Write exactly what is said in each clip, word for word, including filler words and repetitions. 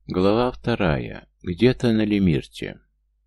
Глава вторая. Где-то на Лемирте.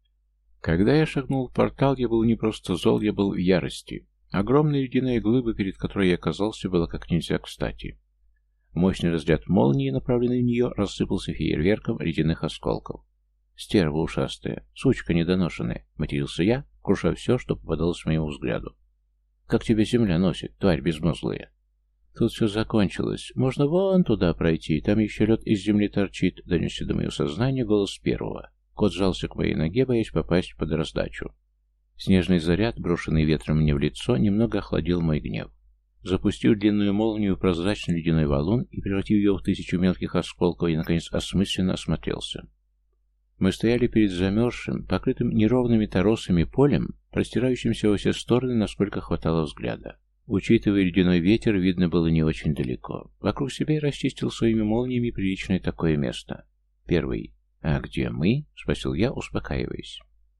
Когда я шагнул в портал, я был не просто зол, я был в ярости. Огромная ледяная глыба, перед которой я оказался, была как нельзя кстати. Мощный разряд молнии, направленный в нее, рассыпался фейерверком ледяных осколков. «Стерва ушастая, сучка недоношенная», — матерился я, круша все, что попадалось моему взгляду. «Как тебя земля носит, тварь безмозглая?» «Тут все закончилось. Можно вон туда пройти, там еще лед из земли торчит», — донесся до моего сознания голос первого. Кот сжался к моей ноге, боясь попасть под раздачу. Снежный заряд, брошенный ветром мне в лицо, немного охладил мой гнев. Запустив длинную молнию в прозрачный ледяной валун и превратив ее в тысячу мелких осколков, я, наконец, осмысленно осмотрелся. Мы стояли перед замерзшим, покрытым неровными торосами полем, простирающимся во все стороны, насколько хватало взгляда. Учитывая ледяной ветер, видно было не очень далеко. Вокруг себя я расчистил своими молниями приличное такое место. Первый. «А где мы?» — спросил я, успокаиваясь.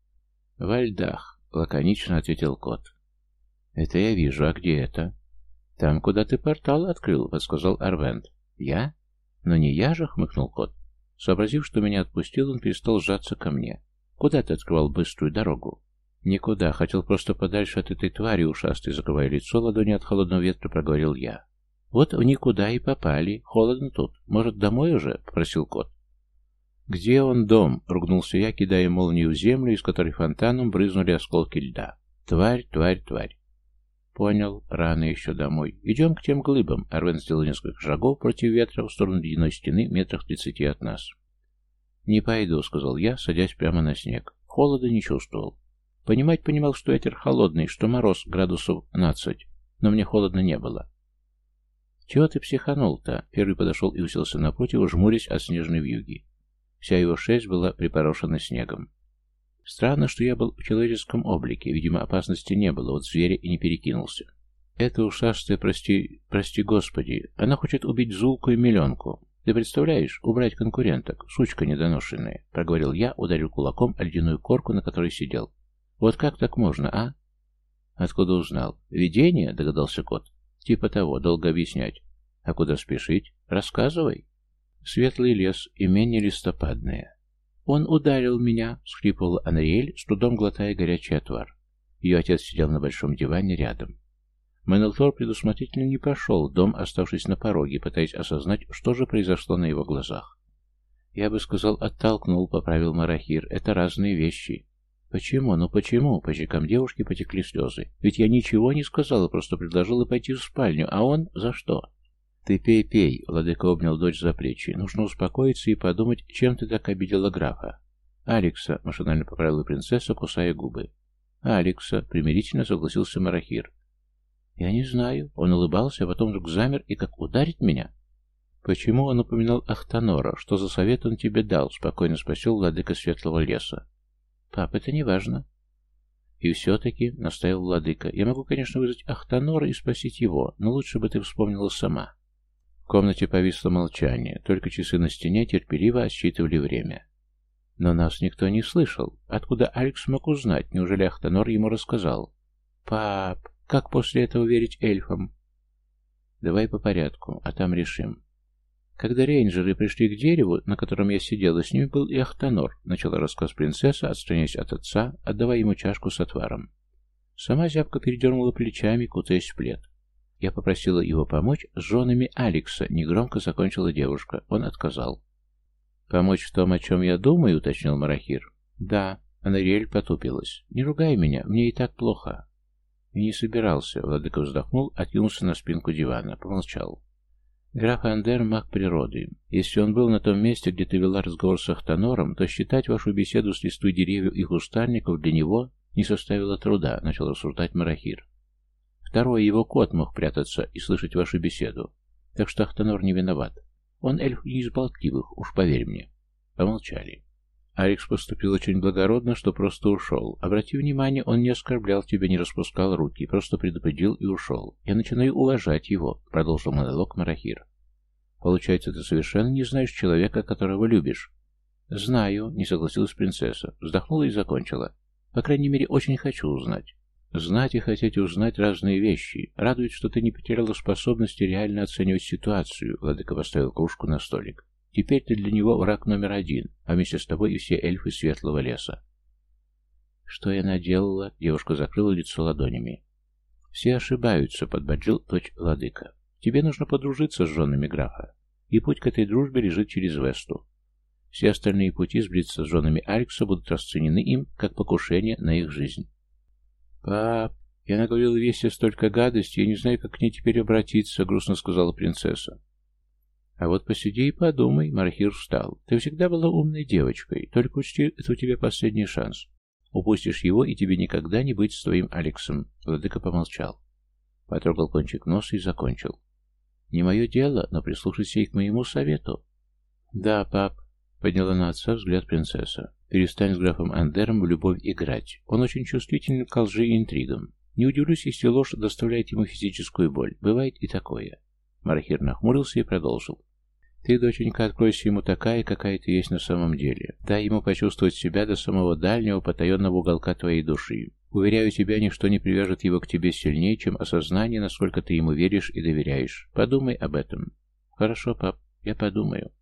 «Во льдах», — лаконично ответил кот. «Это я вижу, а где это?» «Там, куда ты портал открыл», — подсказал Арвент. «Я? Но не я же», — хмыкнул кот. Сообразив, что меня отпустил, он перестал сжаться ко мне. «Куда ты открывал быструю дорогу?» «Никуда, хотел просто подальше от этой твари ушастой», закрывая лицо ладони от холодного ветра, проговорил я. «Вот в никуда и попали. Холодно тут. Может, домой уже?» — попросил кот. «Где он, дом?» — ругнулся я, кидая молнию в землю, из которой фонтаном брызнули осколки льда. «Тварь, тварь, тварь». «Понял. Рано еще домой. Идем к тем глыбам». Арвен сделал несколько шагов против ветра в сторону ледяной стены метрах тридцати от нас. «Не пойду», — сказал я, садясь прямо на снег. Холода не чувствовал. Понимать понимал, что ветер холодный, что мороз градусов нацать, но мне холодно не было. «Чего ты психанул-то?» Первый подошел и уселся напротив, жмурясь от снежной вьюги. Вся его шерсть была припорошена снегом. Странно, что я был в человеческом облике, видимо, опасности не было, вот зверя и не перекинулся. «Это ушастая, прости, прости господи, она хочет убить Зулку и Миленку. Ты представляешь, убрать конкуренток, сучка недоношенная», — проговорил я, ударил кулаком о ледяную корку, на которой сидел. «Вот как так можно, а?» «Откуда узнал?» «Видение?» — догадался кот. «Типа того, долго объяснять». «А куда спешить? Рассказывай». «Светлый лес, имение листопадное». «Он ударил меня», — всхлипывала Анриэль, с трудом глотая горячий отвар. Ее отец сидел на большом диване рядом. Менелтор предусмотрительно не пошел в дом, оставшись на пороге, пытаясь осознать, что же произошло на его глазах. «Я бы сказал, оттолкнул», — поправил Марахир. «Это разные вещи». «Почему? Ну почему?» По щекам девушки потекли слезы. «Ведь я ничего не сказала, просто предложила пойти в спальню, а он за что?» «Ты пей, пей», — владыка обнял дочь за плечи. «Нужно успокоиться и подумать, чем ты так обидела графа». «Алекса», — машинально поправила принцесса, кусая губы. «Алекса», — примирительно согласился Марахир. «Я не знаю». Он улыбался, а потом вдруг замер и как ударить меня. «Почему он упоминал Ахтанора? Что за совет он тебе дал?» — спокойно спросил владыка Светлого леса. «Пап, это не важно». «И все-таки», — настаивал владыка, — «я могу, конечно, вызвать Ахтанора и спросить его, но лучше бы ты вспомнила сама». В комнате повисло молчание, только часы на стене терпеливо отсчитывали время. Но нас никто не слышал. Откуда Алекс мог узнать? Неужели Ахтанор ему рассказал? «Пап, как после этого верить эльфам?» «Давай по порядку, а там решим». «Когда рейнджеры пришли к дереву, на котором я сидела, с ними был и Ахтанор», — начала рассказ принцесса, отстраняясь от отца, отдавая ему чашку с отваром. Сама зябко передернула плечами, кутаясь в плед. Я попросила его помочь с женами Алекса, негромко закончила девушка. Он отказал. «Помочь в том, о чем я думаю?» — уточнил Марахир. «Да», — Анариэль потупилась. «Не ругай меня, мне и так плохо». И не собирался. Владыка вздохнул, откинулся на спинку дивана, помолчал. «Граф Андер — маг природы. Если он был на том месте, где ты вела разговор с Ахтанором, то считать вашу беседу с листвой деревьев и кустарников для него не составило труда», — начал рассуждать Марахир. «Второе, его кот мог прятаться и слышать вашу беседу. Так что Ахтанор не виноват. Он эльф не из болтливых, уж поверь мне». Помолчали. «Алекс поступил очень благородно, что просто ушел. Обрати внимание, он не оскорблял тебя, не распускал руки, просто предупредил и ушел. Я начинаю уважать его», — продолжил монолог Марахир. «Получается, ты совершенно не знаешь человека, которого любишь». «Знаю», — не согласилась принцесса. Вздохнула и закончила. «По крайней мере, очень хочу узнать». «Знать и хотеть узнать разные вещи. Радует, что ты не потеряла способности реально оценивать ситуацию», — владыка поставил кружку на столик. Теперь ты для него враг номер один, а вместе с тобой и все эльфы Светлого леса». «Что я наделала?» — девушка закрыла лицо ладонями. «Все ошибаются», — подбодрил дочь владыка. «Тебе нужно подружиться с женами графа, и путь к этой дружбе лежит через Весту. Все остальные пути сблизиться с женами Алекса будут расценены им как покушение на их жизнь». «Пап, я наговорила Весте столько гадостей, я не знаю, как к ней теперь обратиться», — грустно сказала принцесса. «А вот посиди и подумай», — Мархир встал. «Ты всегда была умной девочкой, только учти, это у тебя последний шанс. Упустишь его, и тебе никогда не быть с твоим Алексом». Владыка помолчал, потрогал кончик носа и закончил. «Не мое дело, но прислушайся и к моему совету». «Да, пап», — подняла на отца взгляд принцесса. «Перестань с графом Андером в любовь играть. Он очень чувствителен к лжи и интригам. Не удивлюсь, если ложь доставляет ему физическую боль. Бывает и такое». Мархир нахмурился и продолжил. «Ты, доченька, откройся ему такая, какая ты есть на самом деле. Дай ему почувствовать себя до самого дальнего, потаенного уголка твоей души. Уверяю тебя, ничто не привяжет его к тебе сильнее, чем осознание, насколько ты ему веришь и доверяешь. Подумай об этом». «Хорошо, пап, я подумаю».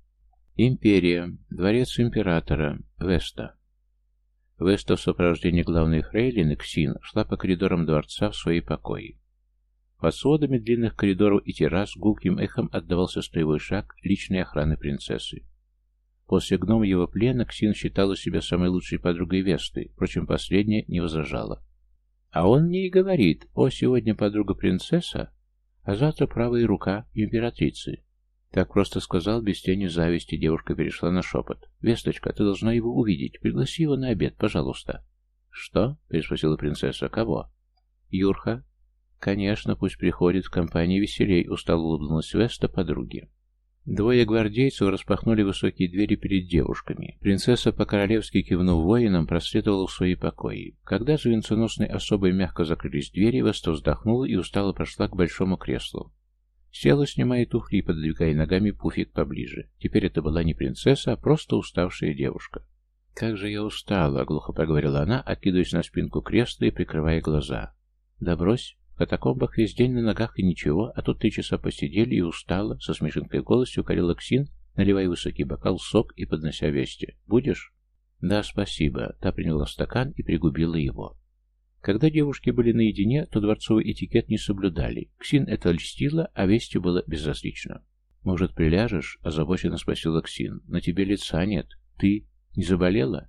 Империя. Дворец императора. Веста. Веста в сопровождении главной фрейлины Ксин шла по коридорам дворца в свои покои. Под сводами длинных коридоров и террас гулким эхом отдавался строевой шаг личной охраны принцессы. После гномьего плена Ксин считала себя самой лучшей подругой Весты, впрочем, последняя не возражала. А он мне и говорит: «О, сегодня подруга принцесса, а завтра правая рука императрицы». Так просто сказал, без тени зависти. Девушка перешла на шепот. «Весточка, ты должна его увидеть. Пригласи его на обед, пожалуйста». «Что?» — переспросила принцесса. «Кого?» «Юрха». «Конечно, пусть приходит, в компании веселей», — устало улыбнулась Веста подруге. Двое гвардейцев распахнули высокие двери перед девушками. Принцесса, по-королевски кивнув воинам, проследовала в свои покои. Когда за венценосной особой мягко закрылись двери, Веста вздохнула и устало прошла к большому креслу. Села, снимая туфли и пододвигая ногами пуфик поближе. Теперь это была не принцесса, а просто уставшая девушка. «Как же я устала», — глухо проговорила она, откидываясь на спинку кресла и прикрывая глаза. «Да брось. В катакомбах весь день на ногах и ничего, а тут три часа посидели и устала», — со смешинкой в голосе укорила Ксин, наливая высокий бокал сок и поднося Весте. «Будешь?» «Да, спасибо». Та приняла стакан и пригубила его. Когда девушки были наедине, то дворцовый этикет не соблюдали. Ксин это льстило, а Весте было безразлично. «Может, приляжешь?» — озабоченно спросила Ксин. «На тебе лица нет. Ты не заболела?»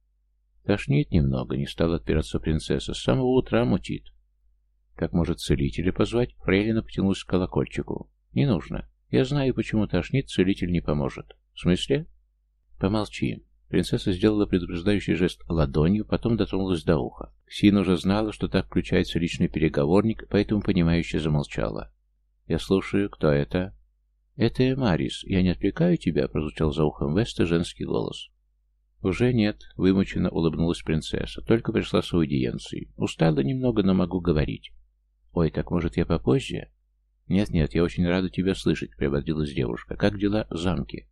«Тошнит немного», — не стала отпираться принцесса. «С самого утра мутит». «Так, может, целителя позвать?» Фрейлина потянулась к колокольчику. «Не нужно. Я знаю, почему тошнит, целитель не поможет». «В смысле?» «Помолчи». Принцесса сделала предупреждающий жест ладонью, потом дотронулась до уха. Ксин уже знала, что так включается личный переговорник, поэтому понимающе замолчала. «Я слушаю. Кто это?» «Это Эмарис. Я не отвлекаю тебя?» — прозвучал за ухом Веста женский голос. «Уже нет», — вымученно улыбнулась принцесса. «Только пришла с аудиенцией. Устала немного, но могу говорить». «Ой, так может я попозже?» «Нет-нет, я очень рада тебя слышать», — приободрилась девушка. «Как дела в замке?»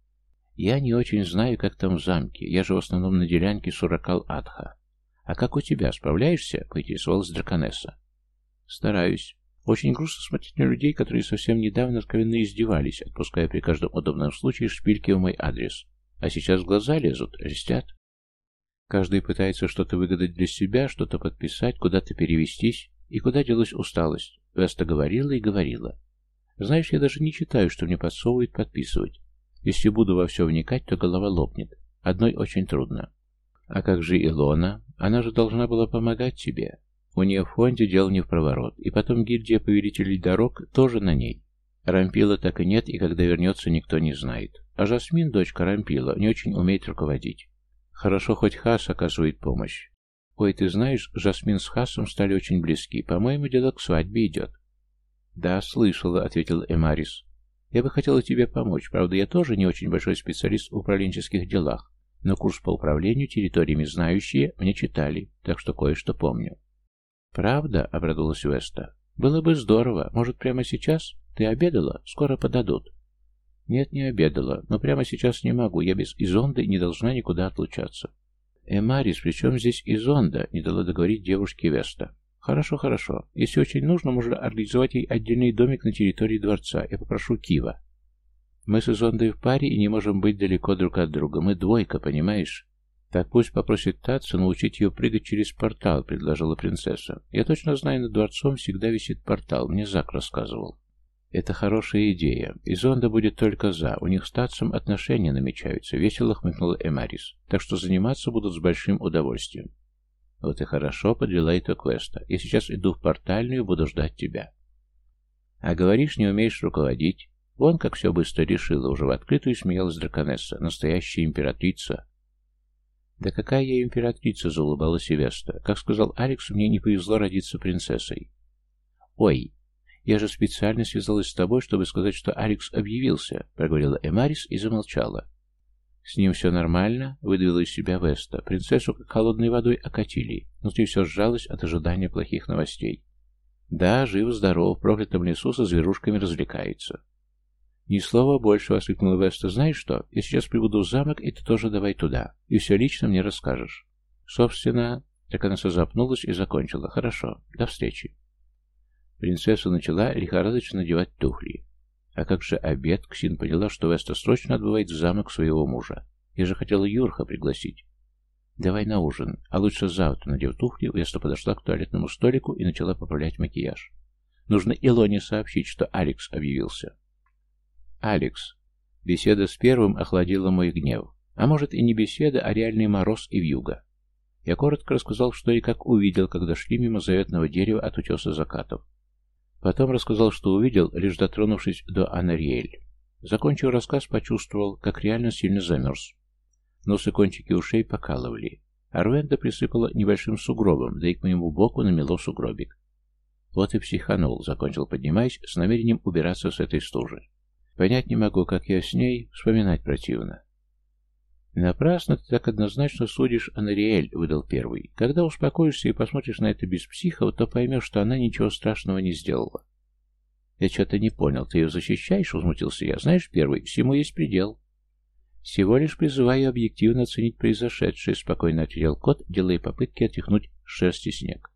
«Я не очень знаю, как там в замке. Я же в основном на делянке Суракал-Адха. А как у тебя, справляешься?» — поинтересовалась драконесса. «Стараюсь. Очень грустно смотреть на людей, которые совсем недавно откровенно издевались, отпуская при каждом удобном случае шпильки в мой адрес. А сейчас глаза лезут, льстят. Каждый пытается что-то выгадать для себя, что-то подписать, куда-то перевестись. И куда делась усталость?» Веста говорила и говорила. «Знаешь, я даже не читаю, что мне подсовывают подписывать. Если буду во все вникать, то голова лопнет. Одной очень трудно». «А как же Илона? Она же должна была помогать тебе. У нее в фонде дел не в проворот. И потом гильдия повелителей дорог тоже на ней. Рампила так и нет, и когда вернется, никто не знает. А Жасмин, дочка Рампила, не очень умеет руководить. Хорошо, хоть Хас оказывает помощь. Ой, ты знаешь, Жасмин с Хасом стали очень близки. По-моему, дело к свадьбе идет». «Да, слышала», — ответил Эмарис. «Я бы хотела тебе помочь. Правда, я тоже не очень большой специалист в управленческих делах, но курс по управлению территориями знающие мне читали, так что кое-что помню». «Правда?» — обрадовалась Веста. «Было бы здорово. Может, прямо сейчас? Ты обедала? Скоро подадут». «Нет, не обедала, но прямо сейчас не могу. Я без Изонды не должна никуда отлучаться». «Эмарис, при чем здесь Изонда?» — не дала договорить девушке Веста. «Хорошо, хорошо. Если очень нужно, можно организовать ей отдельный домик на территории дворца. Я попрошу Кива». Мы с Изондой в паре и не можем быть далеко друг от друга. Мы двойка, понимаешь? Так пусть попросит Татсу научить ее прыгать через портал, предложила принцесса. Я точно знаю, над дворцом всегда висит портал, мне Зак рассказывал. Это хорошая идея. Изонда будет только за. У них с Татсом отношения намечаются, весело хмыкнула Эмарис. Так что заниматься будут с большим удовольствием. Вот и хорошо, подвела итог квеста. Я сейчас иду в портальную, буду ждать тебя. А говоришь, не умеешь руководить. Вон как все быстро решила, уже в открытую смеялась драконесса, настоящая императрица. Да какая я императрица, заулыбалась Веста. Как сказал Алекс, мне не повезло родиться принцессой. Ой, я же специально связалась с тобой, чтобы сказать, что Алекс объявился, проговорила Эмарис и замолчала. С ним все нормально, выдавила из себя Веста. Принцессу как холодной водой окатили. Внутри все сжалось от ожидания плохих новостей. Да, жив-здоров, в проклятом лесу со зверушками развлекается. «Ни слова больше», — воскликнула Веста. «Знаешь что? Я сейчас прибуду в замок, и ты тоже давай туда. И все лично мне расскажешь». «Собственно...» Драконесса запнулась и закончила. «Хорошо. До встречи». Принцесса начала лихорадочно надевать туфли. А как же обед? Ксин поняла, что Веста срочно отбывает в замок своего мужа. Я же хотела Юрха пригласить. «Давай на ужин. А лучше завтра», — надев туфли, Веста подошла к туалетному столику и начала поправлять макияж. «Нужно Илоне сообщить, что Алекс объявился». Алекс. Беседа с первым охладила мой гнев. А может и не беседа, а реальный мороз и вьюга. Я коротко рассказал, что и как увидел, когда шли мимо заветного дерева от утеса закатов. Потом рассказал, что увидел, лишь дотронувшись до Анариэль. Закончив рассказ, почувствовал, как реально сильно замерз. Нос и кончики ушей покалывали. Арвенда присыпала небольшим сугробом, да и к моему боку намело сугробик. Вот и психанул, закончил, поднимаясь, с намерением убираться с этой стужи. Понять не могу, как я с ней, вспоминать противно. Напрасно ты так однозначно судишь Анариэль, выдал первый. Когда успокоишься и посмотришь на это без психов, то поймешь, что она ничего страшного не сделала. Я что-то не понял, ты ее защищаешь, возмутился я. Знаешь, первый, всему есть предел. Всего лишь призываю объективно оценить произошедшее, спокойно ответил кот, делая попытки отряхнуть с шерсти снег.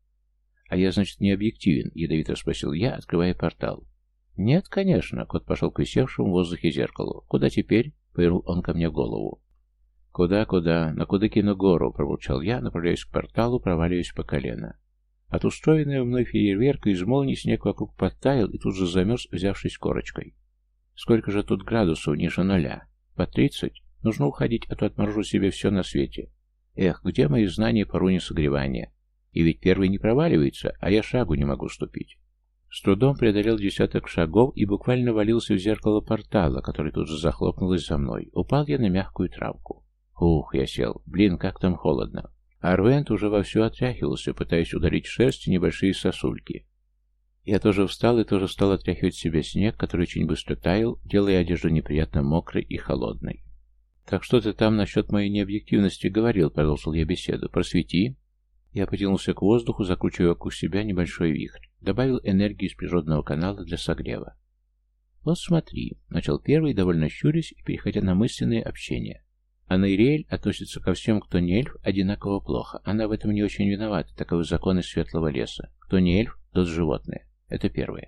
А я, значит, не объективен, ядовито спросил я, открывая портал. «Нет, конечно», — кот пошел к висевшему в воздухе зеркалу. «Куда теперь?» — повернул он ко мне голову. «Куда-куда? На Кудыкину гору», — пробурчал я, направляясь к порталу, проваливаясь по колено. От устроенного мной фейерверка из молний снег вокруг подтаял и тут же замерз, взявшись корочкой. «Сколько же тут градусов ниже нуля? По тридцать? Нужно уходить, а то отморожу себе все на свете. Эх, где мои знания по руне согревания? И ведь первый не проваливается, а я шагу не могу ступить». С трудом преодолел десяток шагов и буквально валился в зеркало портала, который тут же захлопнулось за мной. Упал я на мягкую травку. Ух, я сел. Блин, как там холодно. Арвент уже вовсю отряхивался, пытаясь удалить шерсть и небольшие сосульки. Я тоже встал и тоже стал отряхивать себе снег, который очень быстро таял, делая одежду неприятно мокрой и холодной. «Так что ты там насчет моей необъективности говорил?» — продолжил я беседу. «Просвети». Я потянулся к воздуху, закручивая вокруг себя небольшой вихрь. Добавил энергии из природного канала для согрева. «Вот смотри», — начал первый, довольно щурясь и переходя на мысленное общение. Анариэль относится ко всем, кто не эльф, одинаково плохо. Она в этом не очень виновата, таковы законы Светлого леса. Кто не эльф, тот животное. Это первое.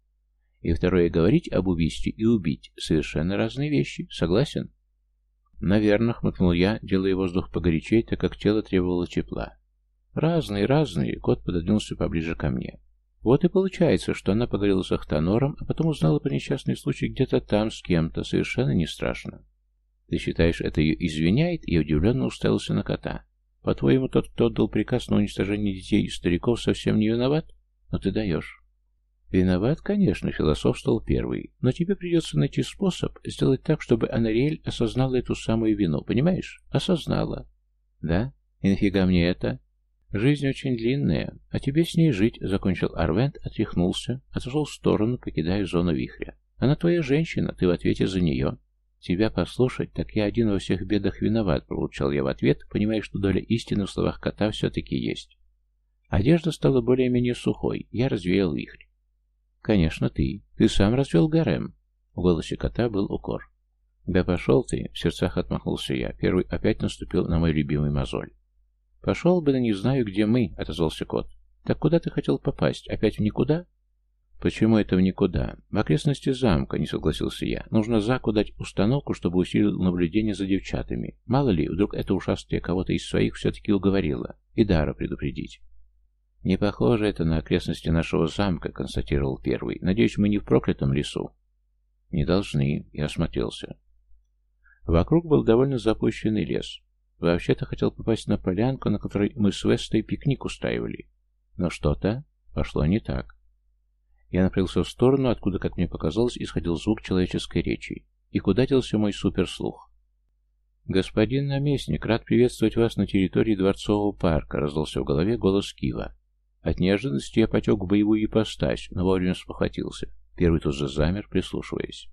И второе, говорить об убийстве и убить — совершенно разные вещи. Согласен? «Наверно», — хмыкнул я, делая воздух погорячей, так как тело требовало тепла. «Разные, разные», — кот пододвинулся поближе ко мне. Вот и получается, что она поговорила с Ахтанором, а потом узнала про несчастный случай где-то там с кем-то. Совершенно не страшно. Ты считаешь, это ее извиняет? Я удивленно уставился на кота. По-твоему, тот, кто отдал приказ на уничтожение детей и стариков, совсем не виноват? Но ты даешь. Виноват, конечно, философствовал первый. Но тебе придется найти способ сделать так, чтобы Анариэль осознала эту самую вину. Понимаешь? Осознала. Да? И нафига мне это? Жизнь очень длинная, а тебе с ней жить, — закончил Арвент, отряхнулся, отошел в сторону, покидая зону вихря. Она твоя женщина, ты в ответе за нее. Тебя послушать, так я один во всех бедах виноват, — получал я в ответ, понимая, что доля истины в словах кота все-таки есть. Одежда стала более-менее сухой, я развеял вихрь. Конечно, ты. Ты сам развел гарем. В голосе кота был укор. Да пошел ты, — в сердцах отмахнулся я. Первый опять наступил на мой любимый мозоль. «Пошел бы, да не знаю, где мы», — отозвался кот. «Так куда ты хотел попасть? Опять в никуда?» Почему это в никуда? В окрестности замка, не согласился я. Нужно Заку дать установку, чтобы усилил наблюдение за девчатами. Мало ли, вдруг эта ушастая кого-то из своих все-таки уговорила. И Дара предупредить. Не похоже это на окрестности нашего замка, констатировал первый. Надеюсь, мы не в проклятом лесу. Не должны, я осмотрелся. Вокруг был довольно запущенный лес. Вообще-то хотел попасть на полянку, на которой мы с Вестой пикник устраивали. Но что-то пошло не так. Я направился в сторону, откуда, как мне показалось, исходил звук человеческой речи. И куда делся мой суперслух? «Господин наместник, рад приветствовать вас на территории Дворцового парка», — раздался в голове голос Кива. От неожиданности я потек в боевую ипостась, но вовремя спохватился. Первый тут же замер, прислушиваясь.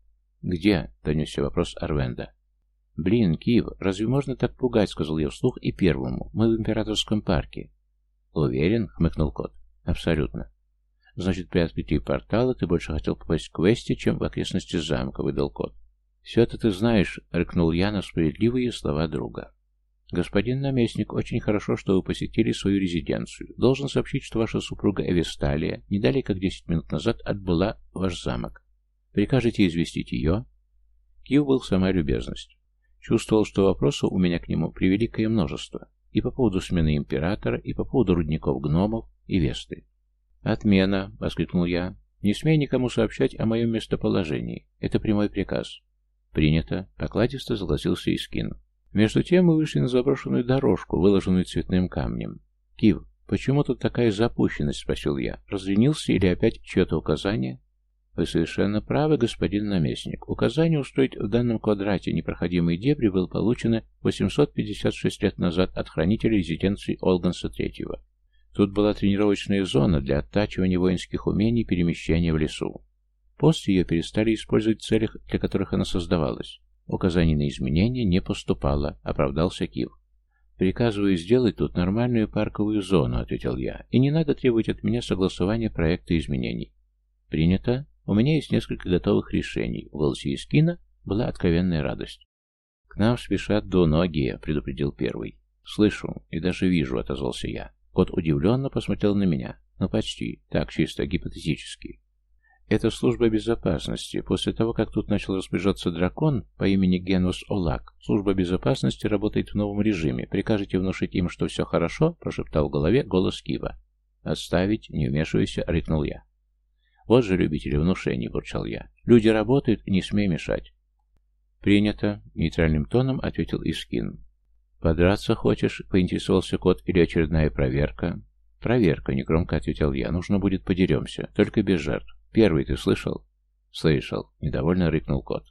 «Где?» — донесся вопрос Арвенда. «Блин, Кив, разве можно так пугать?» — сказал я вслух и первому. «Мы в Императорском парке». «Уверен?» — хмыкнул кот. «Абсолютно». «Значит, при открытии портала ты больше хотел попасть к Весте, чем в окрестности замка», — выдал кот. «Все это ты знаешь», — рыкнул я на справедливые слова друга. «Господин наместник, очень хорошо, что вы посетили свою резиденцию. Должен сообщить, что ваша супруга Эвесталия не далее, как десять минут назад отбыла в ваш замок. Прикажете известить ее?» Кив был сама любезность. Чувствовал, что вопросов у меня к нему превеликое множество. И по поводу смены императора, и по поводу рудников гномов и Весты. «Отмена!» — воскликнул я. «Не смей никому сообщать о моем местоположении. Это прямой приказ». «Принято!» — покладисто согласился Искин. Между тем мы вышли на заброшенную дорожку, выложенную цветным камнем. «Кив, почему тут такая запущенность?» — спросил я. «Разленился или опять чье-то указание?» «Вы совершенно правы, господин наместник. Указание устроить в данном квадрате непроходимые дебри было получено восемьсот пятьдесят шесть лет назад от хранителя резиденции Олганса третьего. Тут была тренировочная зона для оттачивания воинских умений и перемещения в лесу. После ее перестали использовать в целях, для которых она создавалась. Указаний на изменения не поступало», — оправдался Кив. «Приказываю сделать тут нормальную парковую зону», — ответил я, «и не надо требовать от меня согласования проекта изменений». «Принято. У меня есть несколько готовых решений». В голосе Искина была откровенная радость. «К нам спешат двуногие», — предупредил первый. «Слышу и даже вижу», — отозвался я. Кот удивленно посмотрел на меня. «Ну, почти. Так, чисто гипотетически. Это служба безопасности. После того, как тут начал распоряжаться дракон по имени Генус Олак, служба безопасности работает в новом режиме. Прикажете внушить им, что все хорошо?» — прошептал в голове голос Кива. «Отставить, не вмешивайся», — рыкнул я. «Вот же любители внушений», — бурчал я. «Люди работают, не смей мешать». «Принято», — нейтральным тоном ответил Искин. «Подраться хочешь?» — поинтересовался кот. «Или очередная проверка?» «Проверка», — негромко ответил я. «Нужно будет подеремся, только без жертв. Первый ты слышал?» «Слышал», — недовольно рыкнул кот.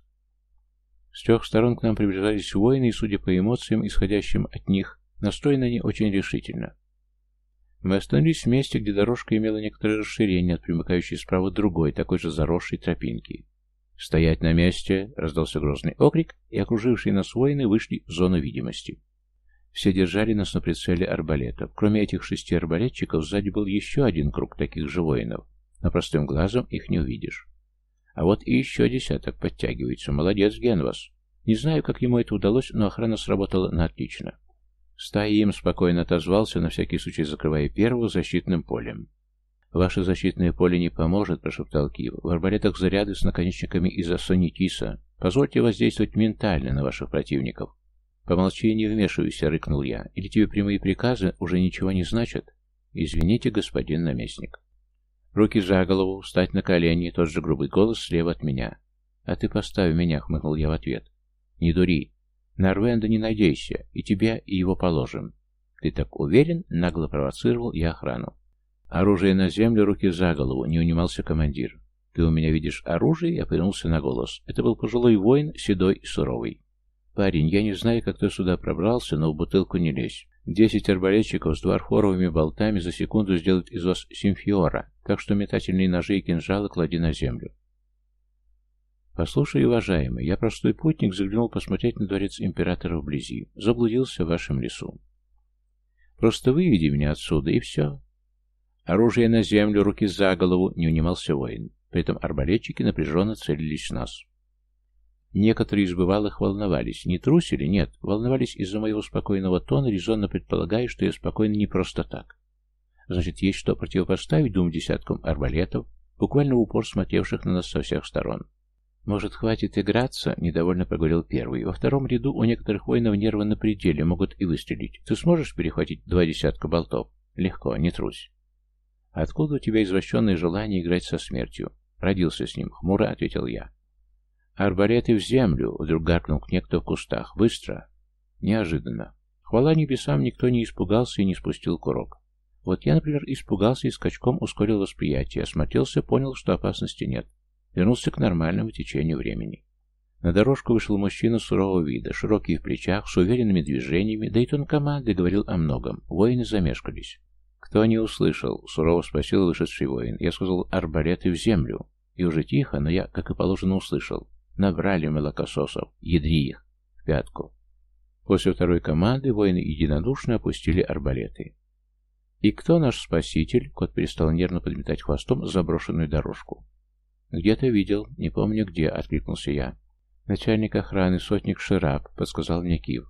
С трех сторон к нам приближались воины, и, судя по эмоциям, исходящим от них, настроены они очень решительно. Мы остановились в месте, где дорожка имела некоторое расширение от примыкающей справа другой, такой же заросшей тропинки. «Стоять на месте!» — раздался грозный окрик, и окружившие нас воины вышли в зону видимости. Все держали нас на прицеле арбалетов. Кроме этих шести арбалетчиков, сзади был еще один круг таких же воинов, но простым глазом их не увидишь. А вот и еще десяток подтягивается. Молодец, Генвас. Не знаю, как ему это удалось, но охрана сработала на отлично. «Стоим!» — спокойно отозвался, на всякий случай закрывая первого защитным полем. «Ваше защитное поле не поможет», — прошептал Кив. «В арбалетах заряды с наконечниками из асонитиса. Позвольте воздействовать ментально на ваших противников». «Помолчи и не вмешивайся», — рыкнул я. «Или тебе прямые приказы уже ничего не значат?» «Извините, господин наместник». «Руки за голову, встать на колени», — тот же грубый голос слева от меня. «А ты поставь меня», — хмыкнул я в ответ. «Не дури. На Арвенда не надейся, и тебя, и его положим». «Ты так уверен?» — нагло провоцировал я охрану. «Оружие на землю, руки за голову», — не унимался командир. «Ты у меня видишь оружие?» — я повернулся на голос. Это был пожилой воин, седой и суровый. «Парень, я не знаю, как ты сюда пробрался, но в бутылку не лезь. Десять арбалетчиков с дварфоровыми болтами за секунду сделают из вас симфиора, так что метательные ножи и кинжалы клади на землю». «Послушай, уважаемый, я простой путник, заглянул посмотреть на дворец императора вблизи. Заблудился в вашем лесу. Просто выведи меня отсюда, и все». «Оружие на землю, руки за голову», — не унимался воин. При этом арбалетчики напряженно целились в нас. Некоторые из бывалых волновались. Не трусили? Нет. Волновались из-за моего спокойного тона, резонно предполагая, что я спокойный не просто так. Значит, есть что противопоставить двум десяткам арбалетов. буквально в упор смотревших на нас со всех сторон. «Может, хватит играться?» — недовольно проговорил первый. «Во втором ряду у некоторых воинов нервы на пределе, могут и выстрелить. Ты сможешь перехватить два десятка болтов?» «Легко, не трусь». «Откуда у тебя извращенное желание играть со смертью?» «Родился с ним», — хмуро ответил я. «Арбалеты в землю!» — вдруг гаркнул некто в кустах. «Быстро!» Неожиданно. Хвала небесам, никто не испугался и не спустил курок. Вот я, например, испугался и скачком ускорил восприятие, осмотрелся, понял, что опасности нет. Вернулся к нормальному течению времени. На дорожку вышел мужчина сурового вида, широкий в плечах, с уверенными движениями, да и тон команды говорил о многом. Воины замешкались. «Кто не услышал?» — сурово спросил вышедший воин. Я сказал «арбалеты в землю». И уже тихо, но я, как и положено, услышал. «Набрали молокососов, ядри их!» в пятку. После второй команды воины единодушно опустили арбалеты. «И кто наш спаситель?» — кот перестал нервно подметать хвостом заброшенную дорожку. «Где-то видел, не помню где», — откликнулся я. «Начальник охраны, сотник Шираб», — подсказал мне Кив.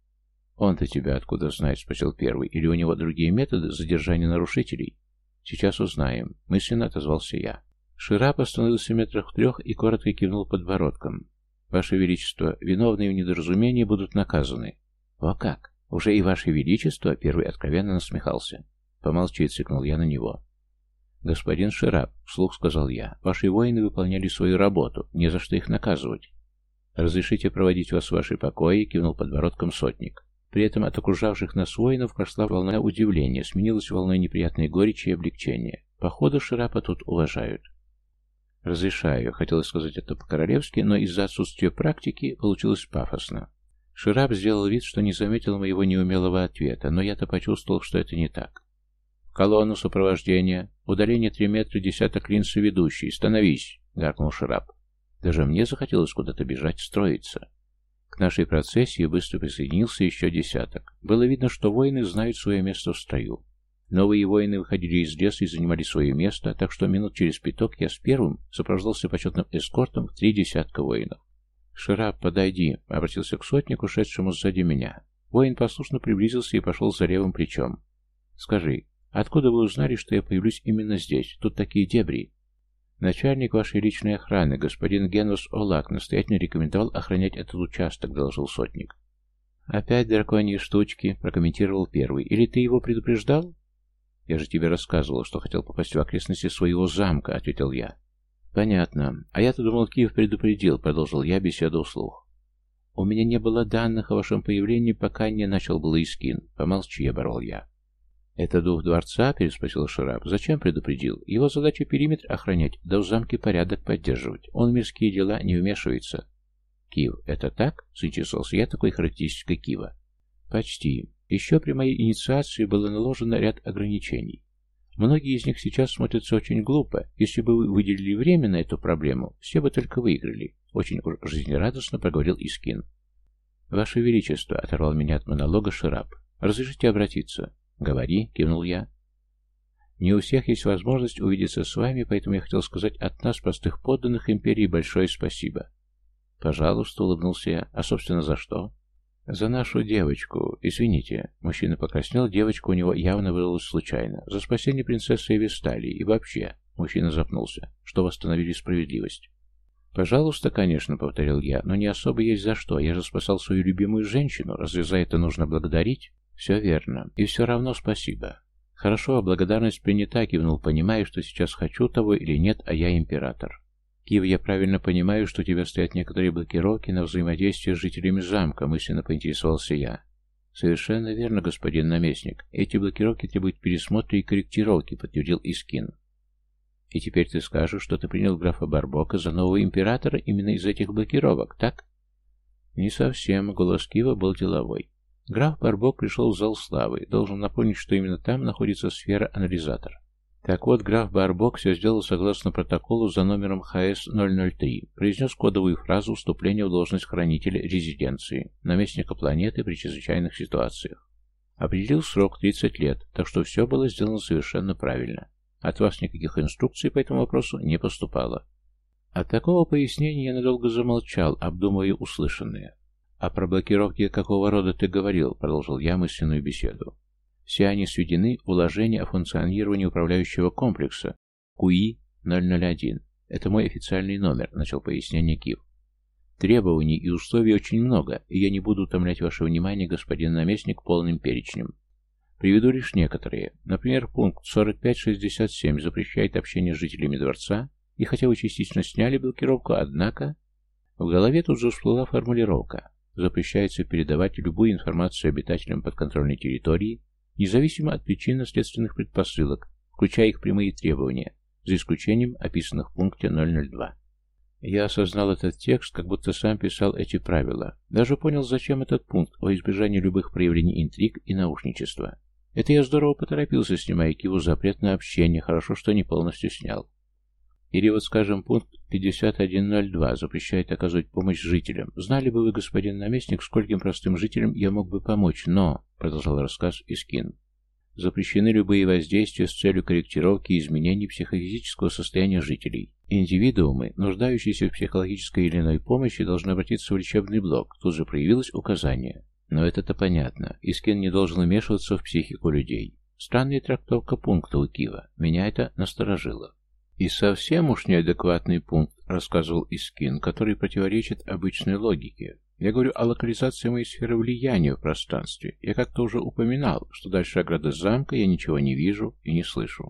«Он-то тебя откуда знает?» — спросил первый. «Или у него другие методы задержания нарушителей?» «Сейчас узнаем», — мысленно отозвался я. Шираб остановился метрах в трех и коротко кивнул подбородком. «Ваше Величество, виновные в недоразумении будут наказаны». «О как? Уже и Ваше Величество?» — первый откровенно насмехался. «Помолчи», — цикнул я на него. «Господин Шираб», — вслух сказал я, — «ваши воины выполняли свою работу, не за что их наказывать». «Разрешите проводить вас в ваши покои?» — кивнул подбородком сотник. При этом от окружавших нас воинов прошла волна удивления, сменилась волной неприятной горечи и облегчения. Походу, Ширапа тут уважают. «Разрешаю», — хотелось сказать это по-королевски, но из-за отсутствия практики получилось пафосно. Ширап сделал вид, что не заметил моего неумелого ответа, но я-то почувствовал, что это не так. «Колонну сопровождения. Удаление три метра, десяток линз ведущий. Становись!» — гаркнул Ширап. Даже мне захотелось куда-то бежать, строиться. К нашей процессии быстро присоединился еще десяток. Было видно, что воины знают свое место в строю. Новые воины выходили из леса и занимали свое место, так что минут через пяток я с первым сопровождался почетным эскортом в три десятка воинов. «Ширап, подойди», — обратился к сотнику, шедшему сзади меня. Воин послушно приблизился и пошел за левым плечом. «Скажи, откуда вы узнали, что я появлюсь именно здесь? Тут такие дебри». «Начальник вашей личной охраны, господин Генус Олак, настоятельно рекомендовал охранять этот участок», — доложил сотник. «Опять драконьи штучки», — прокомментировал первый. «Или ты его предупреждал?» «Я же тебе рассказывал, что хотел попасть в окрестности своего замка», — ответил я. «Понятно. А я-то думал, Киев предупредил», — продолжил я беседу вслух. «У меня не было данных о вашем появлении, пока не начал был Искин. Помолчи», — оборвал я. «Это дух дворца?» — переспросил Шираб. «Зачем предупредил? Его задача периметр охранять, да в замке порядок поддерживать. Он в мирские дела не вмешивается». «Кив, это так?» — заинтересовался я такой характеристикой Кива. «Почти. Еще при моей инициации было наложено ряд ограничений. Многие из них сейчас смотрятся очень глупо. Если бы вы выделили время на эту проблему, все бы только выиграли», — очень уж жизнерадостно проговорил Искин. «Ваше Величество», — оторвал меня от монолога Шираб, — «разрешите обратиться?» «Говори», — кивнул я. «Не у всех есть возможность увидеться с вами, поэтому я хотел сказать от нас, простых подданных империи, большое спасибо». «Пожалуйста», — улыбнулся я. «А, собственно, за что?» «За нашу девочку. Извините». Мужчина покраснел, девочка у него явно вырвалась случайно. «За спасение принцессы Эвесталии. И вообще...» Мужчина запнулся. «Что восстановили справедливость?» «Пожалуйста, конечно», — повторил я, — «но не особо есть за что. Я же спасал свою любимую женщину. Разве за это нужно благодарить?» «Все верно. И все равно спасибо». «Хорошо, благодарность принята», — кивнул, понимая, что сейчас хочу того или нет, а я император. «Кив, я правильно понимаю, что у тебя стоят некоторые блокировки на взаимодействие с жителями замка», — мысленно поинтересовался я. «Совершенно верно, господин наместник. Эти блокировки требуют пересмотра и корректировки», — подтвердил Искин. «И теперь ты скажешь, что ты принял графа Барбока за нового императора именно из этих блокировок, так?» «Не совсем», — голос Кива был деловой. Граф Барбок пришел в зал славы. Должен напомнить, что именно там находится сфера-анализатор. Так вот, граф Барбок все сделал согласно протоколу за номером ха эс ноль ноль три. Произнес кодовую фразу вступления в должность хранителя резиденции, наместника планеты при чрезвычайных ситуациях. Определил срок тридцать лет, так что все было сделано совершенно правильно. От вас никаких инструкций по этому вопросу не поступало. От такого пояснения я надолго замолчал, обдумывая услышанное. «А про блокировки какого рода ты говорил?» — продолжил я мысленную беседу. «Все они сведены в уложение о функционировании управляющего комплекса, КУИ ноль ноль один. Это мой официальный номер», — начал пояснение Кив. «Требований и условий очень много, и я не буду утомлять ваше внимание, господин наместник, полным перечнем. Приведу лишь некоторые. Например, пункт сорок пять шестьдесят семь запрещает общение с жителями дворца, и хотя вы частично сняли блокировку, однако...» В голове тут же всплыла формулировка. Запрещается передавать любую информацию обитателям подконтрольной территории, независимо от причинно-следственных предпосылок, включая их прямые требования, за исключением описанных в пункте ноль ноль два. Я осознал этот текст, как будто сам писал эти правила. Даже понял, зачем этот пункт, во избежание любых проявлений интриг и наушничества. Это я здорово поторопился, снимая Киву запрет на общение, хорошо, что не полностью снял. Или вот, скажем, пункт пятьдесят один ноль два запрещает оказывать помощь жителям. Знали бы вы, господин наместник, скольким простым жителям я мог бы помочь, но, продолжал рассказ Искин, запрещены любые воздействия с целью корректировки и изменений психофизического состояния жителей. Индивидуумы, нуждающиеся в психологической или иной помощи, должны обратиться в лечебный блок. Тут же проявилось указание. Но это-то понятно. Искин не должен вмешиваться в психику людей. Странная трактовка пункта у Кива. Меня это насторожило. И совсем уж неадекватный пункт, рассказывал Искин, который противоречит обычной логике. Я говорю о локализации моей сферы влияния в пространстве. Я как-то уже упоминал, что дальше ограды замка я ничего не вижу и не слышу.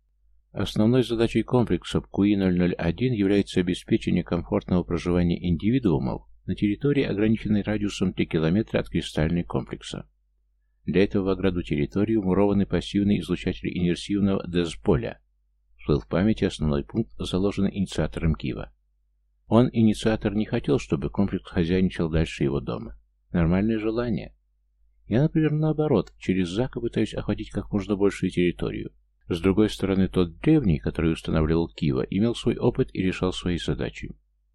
Основной задачей комплекса КУИ ноль ноль один является обеспечение комфортного проживания индивидуумов на территории, ограниченной радиусом три километра от кристальной комплекса. Для этого в ограду территории вмурованы пассивные излучатели инверсивного дезполя. Всплыл в памяти основной пункт, заложенный инициатором Кива. Он, инициатор, не хотел, чтобы комплекс хозяйничал дальше его дома. Нормальное желание. Я, например, наоборот, через Зака пытаюсь охватить как можно большую территорию. С другой стороны, тот древний, который устанавливал Кива, имел свой опыт и решал свои задачи.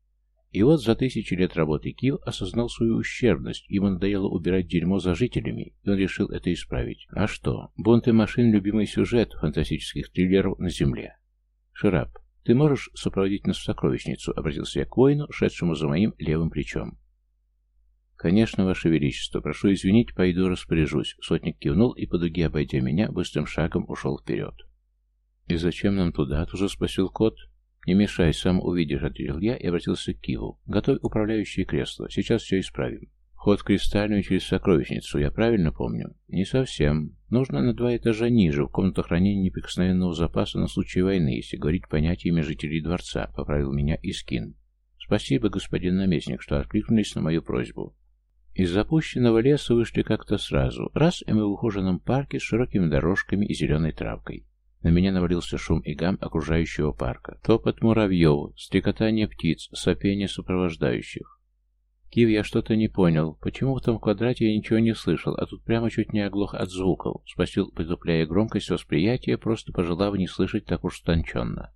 И вот за тысячи лет работы Кив осознал свою ущербность, ему надоело убирать дерьмо за жителями, и он решил это исправить. А что? Бунты машин — любимый сюжет фантастических триллеров на Земле. «Ширап, ты можешь сопроводить нас в сокровищницу?» — обратился я к воину, шедшему за моим левым плечом. «Конечно, Ваше Величество. Прошу извинить, пойду распоряжусь». Сотник кивнул и, по дуге обойдя меня, быстрым шагом ушел вперед. «И зачем нам туда?» — тут же спросил кот. «Не мешай, сам увидишь», — ответил я и обратился к Киву. «Готовь управляющее кресло. Сейчас все исправим». «Вход в кристальную через сокровищницу, я правильно помню?» «Не совсем. Нужно на два этажа ниже, в комнату хранения неприкосновенного запаса на случай войны, если говорить понятиями жителей дворца», — поправил меня Искин. «Спасибо, господин наместник, что откликнулись на мою просьбу». Из запущенного леса вышли как-то сразу. Раз, и мы в ухоженном парке с широкими дорожками и зеленой травкой. На меня навалился шум и гам окружающего парка. Топот муравьев, стрекотание птиц, сопение сопровождающих. «Кив, я что-то не понял. Почему в том квадрате я ничего не слышал, а тут прямо чуть не оглох от звуков?» — спросил, притупляя громкость восприятия, просто пожелав не слышать так уж стонченно.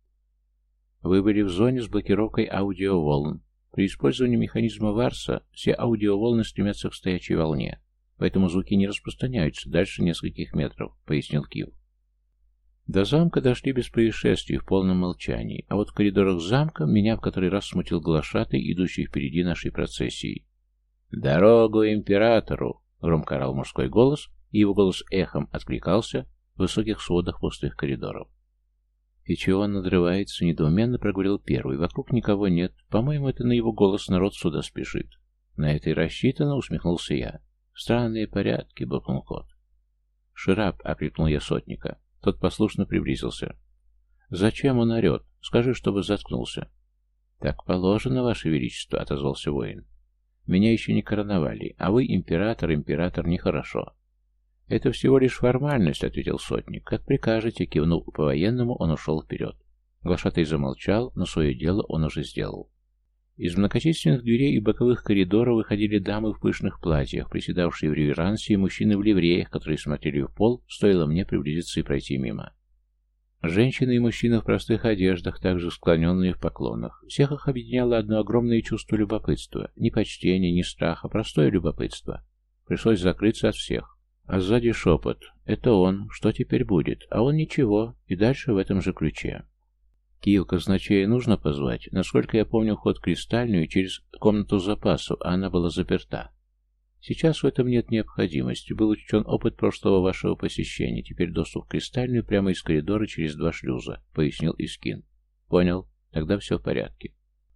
«Вы были в зоне с блокировкой аудиоволн. При использовании механизма Варса все аудиоволны стремятся к стоячей волне, поэтому звуки не распространяются дальше нескольких метров», — пояснил Кив. До замка дошли без происшествий, в полном молчании, а вот в коридорах замка меня в который раз смутил глашатый, идущий впереди нашей процессии. «Дорогу императору!» — громко орал мужской голос, и его голос эхом откликался в высоких сводах пустых коридоров. «И чего он надрывается?» — недоуменно проговорил первый. «Вокруг никого нет. По-моему, это на его голос народ сюда спешит». «На это и рассчитано», — усмехнулся я. «Странные порядки», — буркнул кот. «Ширап!» — окликнул я сотника. Тот послушно приблизился. «Зачем он орет? Скажи, чтобы заткнулся». «Так положено, Ваше Величество», — отозвался воин. «Меня еще не короновали, а вы император, император, нехорошо». «Это всего лишь формальность», — ответил сотник. «Как прикажете», — кивнул по-военному, он ушел вперед. Глашатай замолчал, но свое дело он уже сделал. Из многочисленных дверей и боковых коридоров выходили дамы в пышных платьях, приседавшие в реверансе, и мужчины в ливреях, которые смотрели в пол, стоило мне приблизиться и пройти мимо. Женщины и мужчины в простых одеждах, также склоненные в поклонах. Всех их объединяло одно огромное чувство любопытства. Ни почтения, ни страха, простое любопытство. Пришлось закрыться от всех. А сзади шепот. «Это он. Что теперь будет?» А он ничего. И дальше в этом же ключе. «Киев, казначея нужно позвать? Насколько я помню, вход в кристальную через комнату запасов, а она была заперта. Сейчас в этом нет необходимости. Был учтен опыт прошлого вашего посещения. Теперь доступ в кристальную прямо из коридора через два шлюза», — пояснил Искин. Понял. Тогда все в порядке.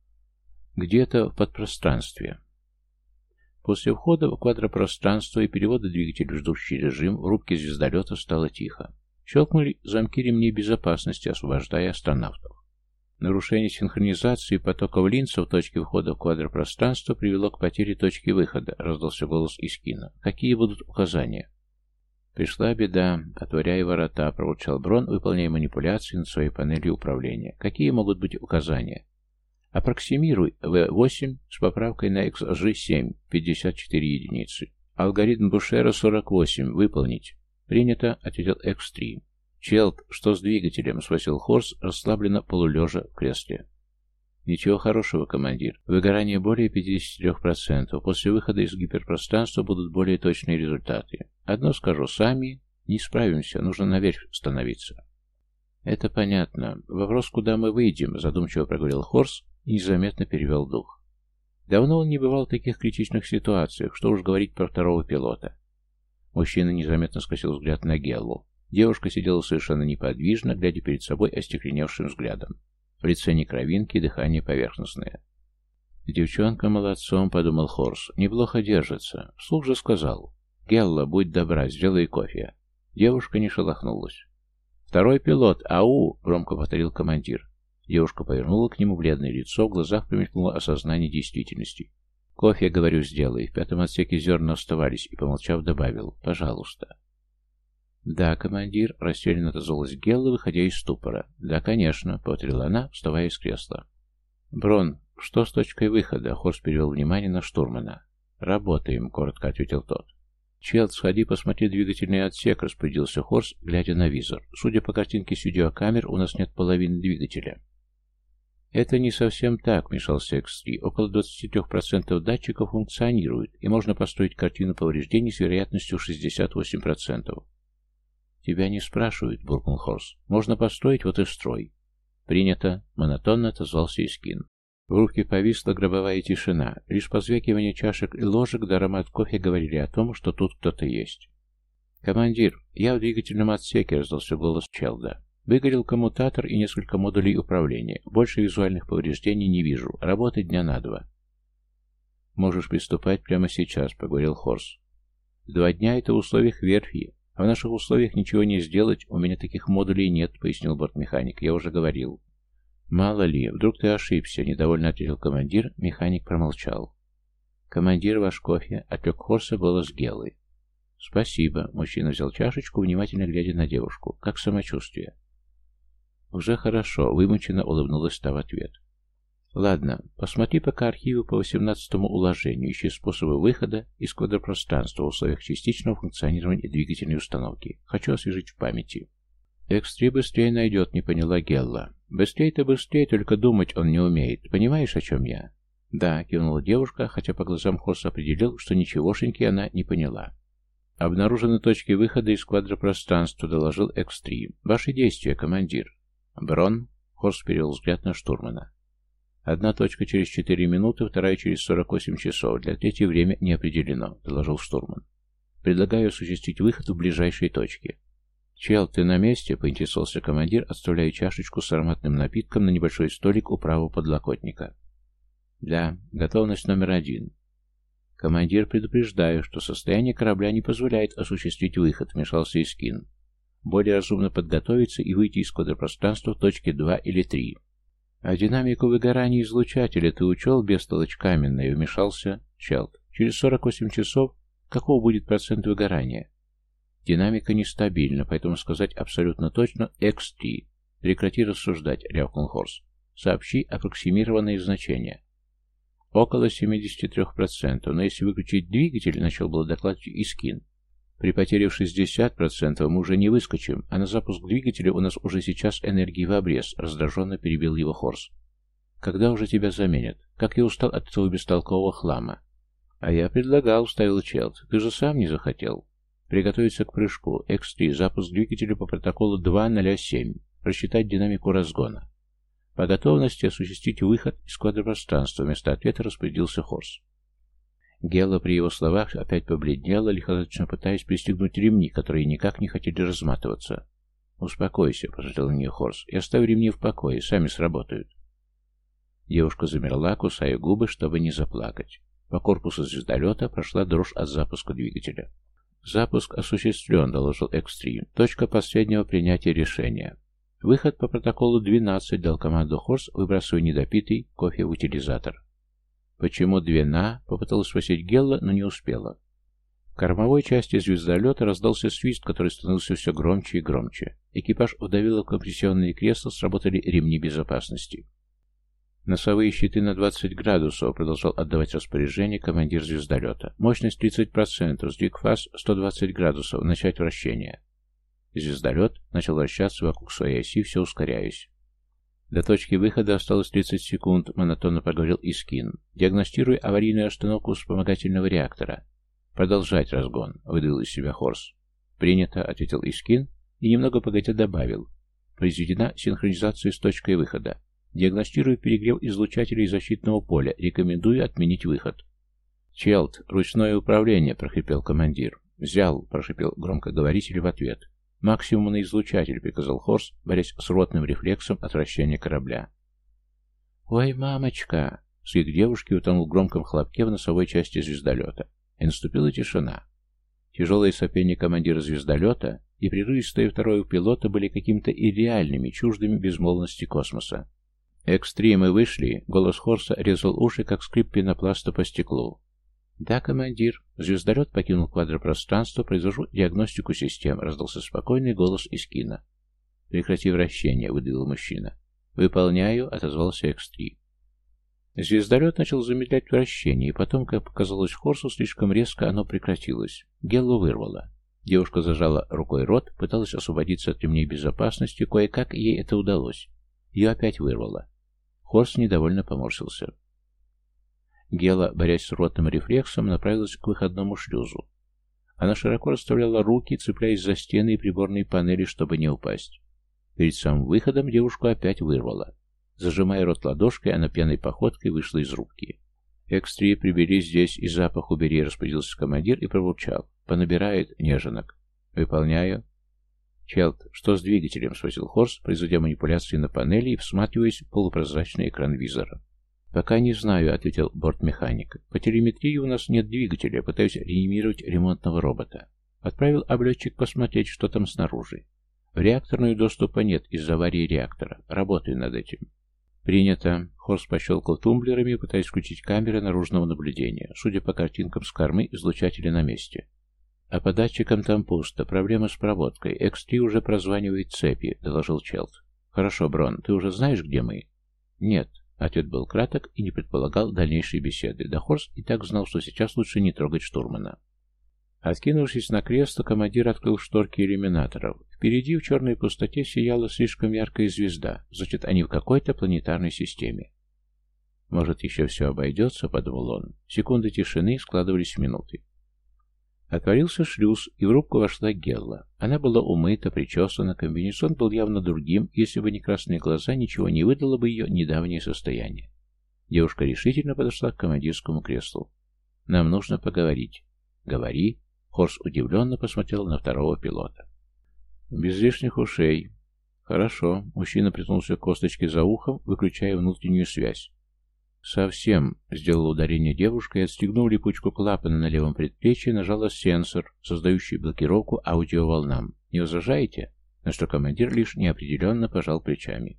Где-то в подпространстве. После входа в квадропространство и перевода двигателя в ждущий режим в рубке звездолета стало тихо. Щелкнули замки ремней безопасности, освобождая астронавтов. Нарушение синхронизации потоков линзов в точке входа в квадропространство привело к потере точки выхода, раздался голос Искина. Какие будут указания? Пришла беда. Отворяя ворота, проворчал Брон, выполняя манипуляции над своей панелью управления. Какие могут быть указания? Аппроксимируй вэ восемь с поправкой на икс жи семь, пятьдесят четыре единицы. Алгоритм Бушера сорок восемь. Выполнить. Принято, ответил икс три. «Челт, что с двигателем?» — спросил Хорс, расслабленно полулежа в кресле. «Ничего хорошего, командир. Выгорание более пятидесяти трёх процентов. После выхода из гиперпространства будут более точные результаты. Одно скажу, сами не справимся, нужно наверх становиться». «Это понятно. Вопрос, куда мы выйдем?» — задумчиво проговорил Хорс и незаметно перевел дух. Давно он не бывал в таких критичных ситуациях, что уж говорить про второго пилота. Мужчина незаметно скосил взгляд на Геллу. Девушка сидела совершенно неподвижно, глядя перед собой остекленевшим взглядом. В лице ни кровинки, дыхание поверхностное. «Девчонка молодцом», — подумал Хорс, — «неплохо держится». Вслух же сказал: «Гелла, будь добра, сделай кофе». Девушка не шелохнулась. «Второй пилот, ау!» — громко повторил командир. Девушка повернула к нему бледное лицо, в глазах промелькнуло осознание действительности. «Кофе, говорю, сделай». В пятом отсеке зерна оставались, и, помолчав, добавил: «Пожалуйста». «Да, командир», — растерянно отозвалась Гелла, выходя из ступора. «Да, конечно», — повторила она, вставая из кресла. «Брон, что с точкой выхода?» — Хорс перевел внимание на штурмана. «Работаем», — коротко ответил тот. «Челт, сходи, посмотри двигательный отсек», — распорядился Хорс, глядя на визор. «Судя по картинке с видеокамер, у нас нет половины двигателя». «Это не совсем так», — вмешался икс три. «Около двадцати трёх процентов датчиков функционирует, и можно построить картину повреждений с вероятностью шестьдесят восемь процентов». «Тебя не спрашивают», — буркнул Хорс. «Можно построить, вот и строй». «Принято», — монотонно отозвался Искин. В рубке повисла гробовая тишина. Лишь позвякивание чашек и ложек да аромат кофе говорили о том, что тут кто-то есть. «Командир, я в двигательном отсеке», — раздался голос Челда. «Выгорел коммутатор и несколько модулей управления. Больше визуальных повреждений не вижу. Работать дня на два». «Можешь приступать прямо сейчас», — поговорил Хорс. «Два дня — это в условиях верфи. А в наших условиях ничего не сделать, у меня таких модулей нет», — пояснил бортмеханик. «Я уже говорил». «Мало ли, вдруг ты ошибся», — недовольно ответил командир. Механик промолчал. «Командир, ваш кофе», — отвлек Хорса голос Геллы. «Спасибо», — мужчина взял чашечку, внимательно глядя на девушку. «Как самочувствие?» «Уже хорошо», — вымученно улыбнулась та в ответ. «Ладно, посмотри пока архивы по восемнадцатому уложению, ищи способы выхода из квадропространства в условиях частичного функционирования двигательной установки. Хочу освежить в памяти». икс три быстрее найдет», — не поняла Гелла. «Быстрее-то быстрее, только думать он не умеет. Понимаешь, о чем я?» «Да», — кивнула девушка, хотя по глазам Хорса определил, что ничегошеньки она не поняла. «Обнаружены точки выхода из квадропространства», — доложил икс три. «Ваши действия, командир». «Брон», — Хорс перевел взгляд на штурмана. «Одна точка через четыре минуты, вторая через сорок восемь часов. Для третьей время не определено», — доложил штурман. «Предлагаю осуществить выход в ближайшей точке». «Чел, ты на месте?» — поинтересовался командир, отставляя чашечку с ароматным напитком на небольшой столик у правого подлокотника. «Да, готовность номер один». «Командир, предупреждаю, что состояние корабля не позволяет осуществить выход», — вмешался Искин. «Более разумно подготовиться и выйти из квадропространства в точке два или три». «А динамику выгорания излучателя ты учел, бестолочь каменная?» — вмешался Челт. «Через сорок восемь часов каков будет процент выгорания?» «Динамика нестабильна, поэтому сказать абсолютно точно икс три. Прекрати рассуждать», — рявкнул Хорс. «Сообщи аппроксимированные значения». «Около семидесяти трёх процентов, но если выключить двигатель», — начал было докладывать Искин. «При потере в шестьдесят процентов мы уже не выскочим, а на запуск двигателя у нас уже сейчас энергии в обрез», — раздраженно перебил его Хорс. «Когда уже тебя заменят? Как я устал от этого бестолкового хлама». «А я предлагал», — вставил Челт. «Ты же сам не захотел». «Приготовиться к прыжку. икс три. Запуск двигателя по протоколу два ноль семь. Просчитать динамику разгона. По готовности осуществить выход из квадропространства», — вместо ответа распорядился Хорс. Гелла при его словах опять побледнела, лихорадочно пытаясь пристегнуть ремни, которые никак не хотели разматываться. «Успокойся», — посмотрел на нее Хорс. «Я оставлю ремни в покое, сами сработают». Девушка замерла, кусая губы, чтобы не заплакать. По корпусу звездолета прошла дрожь от запуска двигателя. «Запуск осуществлен», — доложил икс три. «Точка последнего принятия решения». «Выход по протоколу двенадцать», — дал команду Хорс, выбрасывая недопитый кофе в утилизатор. «Почему две на?» — попыталась спросить Гелла, но не успела. В кормовой части звездолета раздался свист, который становился все громче и громче. Экипаж вдавило в компрессионные кресла, сработали ремни безопасности. «Носовые щиты на двадцать градусов», — продолжал отдавать распоряжение командир звездолета. «Мощность тридцать процентов, сдвиг фаз сто двадцать градусов, начать вращение». Звездолет начал вращаться вокруг своей оси, все ускоряясь. «До точки выхода осталось тридцать секунд», — монотонно проговорил Искин. «Диагностируй аварийную остановку вспомогательного реактора». «Продолжать разгон», — выдавил из себя Хорс. «Принято», — ответил Искин и немного погодя добавил. «Произведена синхронизация с точкой выхода. Диагностирую перегрев излучателей защитного поля. Рекомендую отменить выход». «Челт, ручное управление», — прохрипел командир. «Взял», — прошипел громкоговоритель в ответ. «Максимум на излучатель», — приказал Хорс, борясь с ротным рефлексом отвращения корабля. «Ой, мамочка!» — свик девушки утонул в громком хлопке в носовой части звездолета. И наступила тишина. Тяжелые сопения командира звездолета и прерывистое второе пилота были какими-то ирреальными, чуждыми безмолвности космоса. икс три, мы вышли», — голос Хорса резал уши, как скрип пенопласта по стеклу. «Да, командир». Звездолет покинул квадропространство, произвожу диагностику систем, раздался спокойный голос Искина. «Прекрати вращение», — выдавил мужчина. «Выполняю», — отозвался икс три. Звездолет начал замедлять вращение, и потом, как показалось Хорсу, слишком резко оно прекратилось. Геллу вырвало. Девушка зажала рукой рот, пыталась освободиться от ремней безопасности, кое-как ей это удалось. Ее опять вырвало. Хорс недовольно поморщился. Гела, борясь с ротным рефлексом, направилась к выходному шлюзу. Она широко расставляла руки, цепляясь за стены и приборные панели, чтобы не упасть. Перед самым выходом девушку опять вырвало. Зажимая рот ладошкой, она пьяной походкой вышла из рубки. икс три, прибери здесь и запах убери», — распорядился командир и пробурчал. «Понабирает неженок». «Выполняю». «Челт, что с двигателем?» — спросил Хорс, производя манипуляции на панели и всматриваясь в полупрозрачный экран визора. «Пока не знаю», — ответил бортмеханик. «По телеметрии у нас нет двигателя, пытаюсь реанимировать ремонтного робота. Отправил облетчик посмотреть, что там снаружи. В реакторную доступа нет из-за аварии реактора. Работаю над этим». «Принято». Хорс пощелкал тумблерами, пытаясь включить камеры наружного наблюдения. Судя по картинкам с кормы, излучатели на месте. «А по датчикам там пусто. Проблема с проводкой. икс три уже прозванивает цепи», — доложил Челт. «Хорошо, Брон, ты уже знаешь, где мы?» «Нет». Ответ был краток и не предполагал дальнейшей беседы. Да Хорс и так знал, что сейчас лучше не трогать штурмана. Откинувшись на кресло, командир открыл шторки иллюминаторов. Впереди в черной пустоте сияла слишком яркая звезда. Значит, они в какой-то планетарной системе. «Может, еще все обойдется», — подумал он. Секунды тишины складывались в минуты. Отворился шлюз, и в рубку вошла Гелла. Она была умыта, причесана, комбинезон был явно другим, если бы не красные глаза, ничего не выдало бы ее недавнее состояние. Девушка решительно подошла к командирскому креслу. «Нам нужно поговорить». «Говори». Хорс удивленно посмотрел на второго пилота. «Без лишних ушей». «Хорошо». Мужчина притянулся к косточке за ухом, выключая внутреннюю связь. «Совсем», — сделала ударение девушка и, отстегнув липучку клапана на левом предплечье, нажала сенсор, создающий блокировку аудиоволнам. «Не возражаете?» На что командир лишь неопределенно пожал плечами.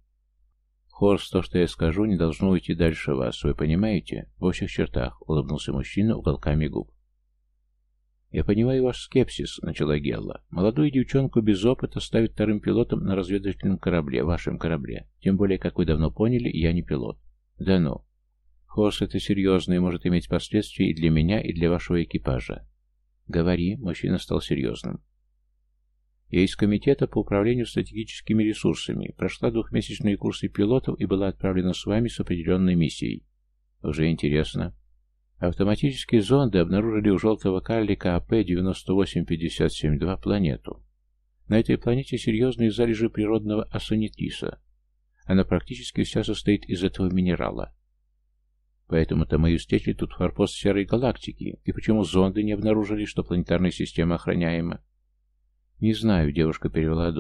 «Хорс, то, что я скажу, не должно уйти дальше вас, вы понимаете?» «В общих чертах», — улыбнулся мужчина уголками губ. «Я понимаю ваш скепсис», — начала Гелла. «Молодую девчонку без опыта ставят вторым пилотом на разведывательном корабле, вашем корабле. Тем более, как вы давно поняли, я не пилот». «Да ну». «Хорс, это серьезно и может иметь последствия и для меня, и для вашего экипажа». «Говори», — мужчина стал серьезным. «Я из комитета по управлению стратегическими ресурсами. Прошла двухмесячные курсы пилотов и была отправлена с вами с определенной миссией». «Уже интересно». Автоматические зонды обнаружили у желтого карлика АП девяносто восемь пятьдесят семь два планету. На этой планете серьезные залежи природного ассонитриса. Она практически вся состоит из этого минерала. Поэтому-то мы и встретили тут форпост Серой Галактики. И почему зонды не обнаружили, что планетарная система охраняема? Не знаю, девушка перевела дух.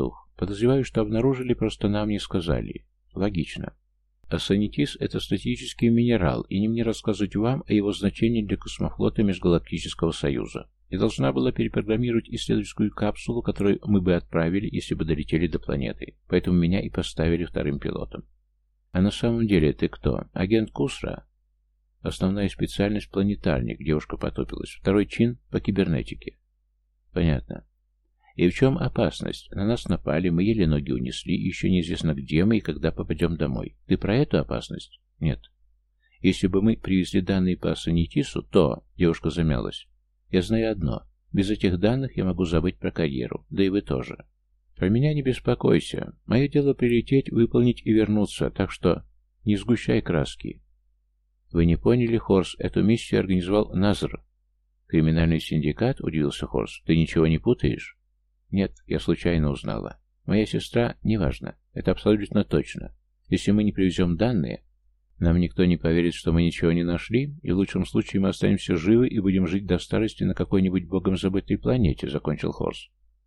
Подозреваю, что обнаружили, просто нам не сказали. Логично. Ассанитис — это статический минерал, и не мне рассказывать вам о его значении для космофлота Межгалактического Союза. Я должна была перепрограммировать исследовательскую капсулу, которую мы бы отправили, если бы долетели до планеты. Поэтому меня и поставили вторым пилотом. А на самом деле ты кто? Агент Кусра? Основная специальность — планетарник, девушка потупилась. Второй чин — по кибернетике. Понятно. И в чем опасность? На нас напали, мы еле ноги унесли, и еще неизвестно, где мы и когда попадем домой. Ты про эту опасность? Нет. Если бы мы привезли данные по Ассанитису, то... Девушка замялась. Я знаю одно. Без этих данных я могу забыть про карьеру. Да и вы тоже. Про меня не беспокойся. Мое дело прилететь, выполнить и вернуться, так что не сгущай краски. Вы не поняли, Хорс, эту миссию организовал Назр. Криминальный синдикат? Удивился Хорс. Ты ничего не путаешь? Нет, я случайно узнала. Моя сестра, неважно. Это абсолютно точно. Если мы не привезем данные, нам никто не поверит, что мы ничего не нашли, и в лучшем случае мы останемся живы и будем жить до старости на какой-нибудь богом забытой планете, закончил Хорс.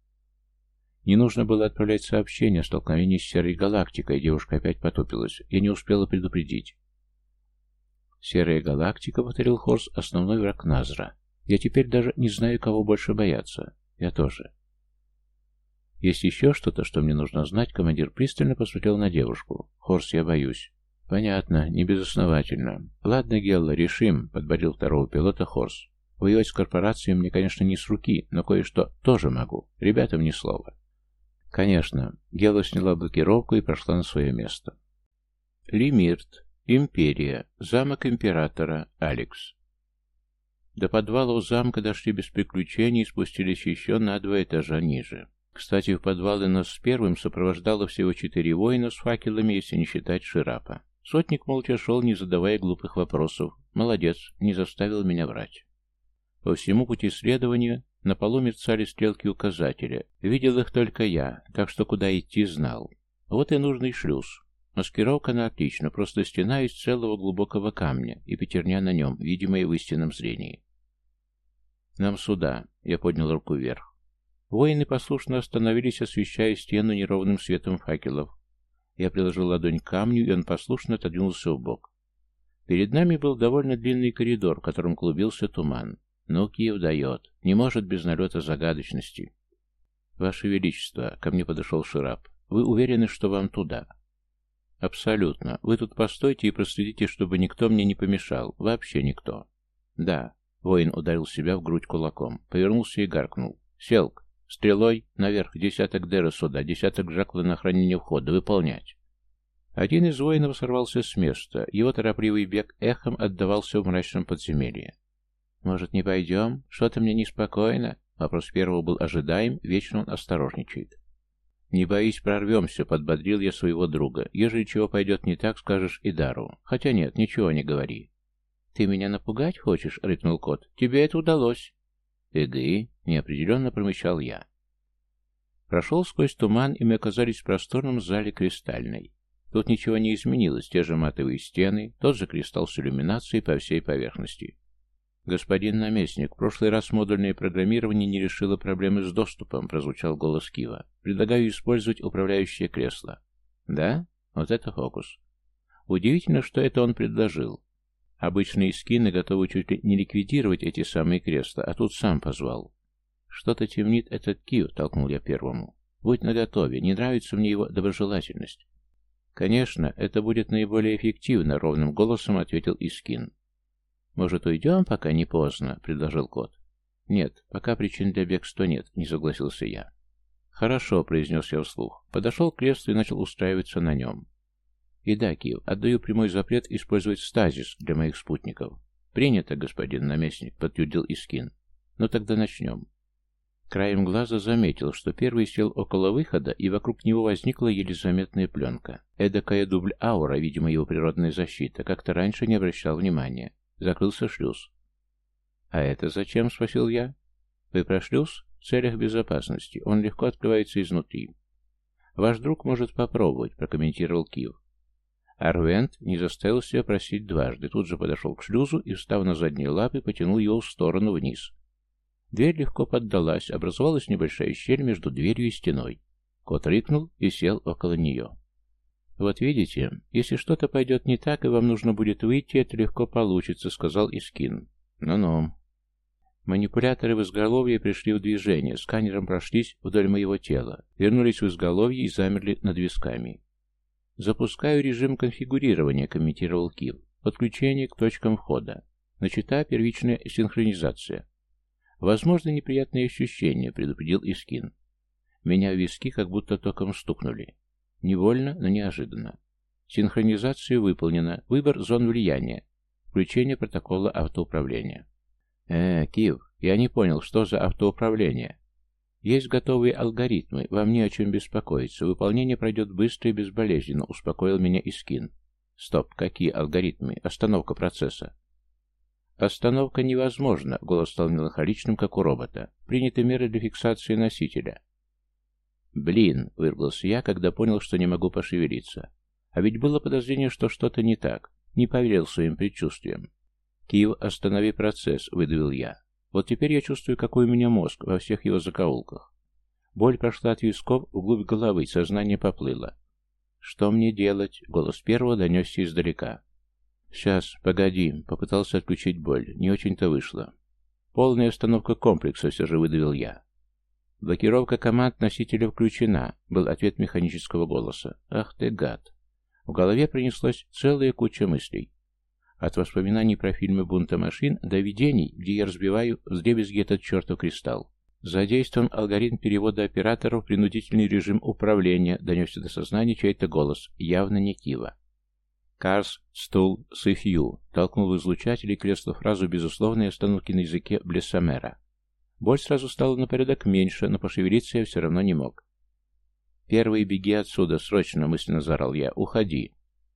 Не нужно было отправлять сообщение о столкновении с Серой Галактикой, девушка опять потупилась. Я не успела предупредить. Серая Галактика, повторил Хорс, основной враг Назра. Я теперь даже не знаю, кого больше бояться. Я тоже. Есть еще что-то, что мне нужно знать? Командир пристально посмотрел на девушку. Хорс, я боюсь. Понятно, не безосновательно. Ладно, Гелла, решим, подбодрил второго пилота Хорс. Воевать с корпорацией мне, конечно, не с руки, но кое-что тоже могу. Ребятам ни слова. Конечно. Гелла сняла блокировку и прошла на свое место. Лимирт. Империя. Замок императора. Алекс. До подвалов замка дошли без приключений и спустились еще на два этажа ниже. Кстати, в подвалы нас с первым сопровождало всего четыре воина с факелами, если не считать Ширапа. Сотник молча шел, не задавая глупых вопросов. Молодец, не заставил меня врать. По всему пути следования на полу мерцали стрелки указателя. Видел их только я, так что куда идти знал. Вот и нужный шлюз. Маскировка на отлично, просто стена из целого глубокого камня и пятерня на нем, видимая в истинном зрении. «Нам сюда», — я поднял руку вверх. Воины послушно остановились, освещая стену неровным светом факелов. Я приложил ладонь к камню, и он послушно отодвинулся вбок. Перед нами был довольно длинный коридор, в котором клубился туман. Но Киев дает. Не может без налета загадочности. «Ваше Величество», — ко мне подошел Ширап, — «вы уверены, что вам туда?» «Абсолютно. Вы тут постойте и проследите, чтобы никто мне не помешал. Вообще никто». «Да». Воин ударил себя в грудь кулаком, повернулся и гаркнул. «Селк! Стрелой наверх, десяток Дера сюда, десяток Жакла на охранение входа. Выполнять!» Один из воинов сорвался с места. Его торопливый бег эхом отдавался в мрачном подземелье. «Может, не пойдем? Что-то мне неспокойно». Вопрос первого был ожидаем, вечно он осторожничает. «Не боись, прорвемся», — подбодрил я своего друга. «Ежели чего пойдет не так, скажешь Идару. Хотя нет, ничего не говори». «Ты меня напугать хочешь?» — рыкнул кот. «Тебе это удалось». «Эгэ», — неопределенно промычал я. Прошел сквозь туман, и мы оказались в просторном зале кристальной. Тут ничего не изменилось, те же матовые стены, тот же кристалл с иллюминацией по всей поверхности. «Господин наместник, в прошлый раз модульное программирование не решило проблемы с доступом», — прозвучал голос Кива. «Предлагаю использовать управляющее кресло». «Да? Вот это фокус». Удивительно, что это он предложил. Обычные скины готовы чуть ли не ликвидировать эти самые кресла, а тут сам позвал. «Что-то темнит этот Кив», — толкнул я первому. «Будь наготове, не нравится мне его доброжелательность». «Конечно, это будет наиболее эффективно», — ровным голосом ответил Искин. «Может, уйдем, пока не поздно?» — предложил кот. «Нет, пока причин для бегства нет», — не согласился я. «Хорошо», — произнес я вслух. Подошел к креслу и начал устраиваться на нем. «И да, Киев, отдаю прямой запрет использовать стазис для моих спутников». «Принято, господин наместник», — подтвердил Искин. «Ну тогда начнем». Краем глаза заметил, что первый сел около выхода, и вокруг него возникла еле заметная пленка. Эдакая дубль-аура, видимо, его природная защита, как-то раньше не обращал внимания. Закрылся шлюз. «А это зачем?» — спросил я. «Вы про шлюз? В целях безопасности. Он легко открывается изнутри». «Ваш друг может попробовать», — прокомментировал Киев. Арвент не заставил себя просить дважды, тут же подошел к шлюзу и, встав на задние лапы, потянул его в сторону вниз. Дверь легко поддалась, образовалась небольшая щель между дверью и стеной. Кот рыкнул и сел около нее. «Вот видите, если что-то пойдет не так, и вам нужно будет выйти, это легко получится», — сказал Искин. «Ну-ну». Манипуляторы в изголовье пришли в движение, сканером прошлись вдоль моего тела, вернулись в изголовье и замерли над висками. «Запускаю режим конфигурирования», — комментировал Кив. «Подключение к точкам входа. Начата первичная синхронизация». «Возможно, неприятные ощущения», — предупредил Искин. Меня в виски как будто током стукнули. Невольно, но неожиданно. Синхронизация выполнена. Выбор зон влияния. Включение протокола автоуправления. Э, Кив, я не понял, что за автоуправление. Есть готовые алгоритмы, вам не о чем беспокоиться. Выполнение пройдет быстро и безболезненно, успокоил меня Искин. Стоп, какие алгоритмы? Остановка процесса. Остановка невозможна, голос стал меланхоличным, как у робота. Приняты меры для фиксации носителя. «Блин!» — выругался я, когда понял, что не могу пошевелиться. А ведь было подозрение, что что-то не так. Не поверил своим предчувствиям. «Киев, останови процесс!» — выдавил я. Вот теперь я чувствую, какой у меня мозг во всех его закоулках. Боль прошла от висков вглубь головы, сознание поплыло. «Что мне делать?» — голос первого донесся издалека. «Сейчас, погоди», — попытался отключить боль. Не очень-то вышло. «Полная остановка комплекса», — все же выдавил я. «Блокировка команд носителя включена», — был ответ механического голоса. «Ах ты, гад!» В голове пронеслась целая куча мыслей. От воспоминаний про фильмы «Бунта машин» до видений, где я разбиваю вдребезги этот чертов кристалл. Задействован алгоритм перевода операторов в принудительный режим управления, донесся до сознания чей-то голос, явно не Кива. «Карс, стул, сыфью», — толкнул в излучатель и кресло фразу безусловной остановки на языке Блессамера. Боль сразу стала на порядок меньше, но пошевелиться я все равно не мог. «Первый, беги отсюда, срочно!» — мысленно заорал я. «Уходи!»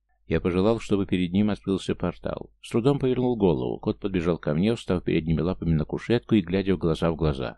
Я пожелал, чтобы перед ним открылся портал. С трудом повернул голову. Кот подбежал ко мне, встав передними лапами на кушетку и глядя в глаза в глаза.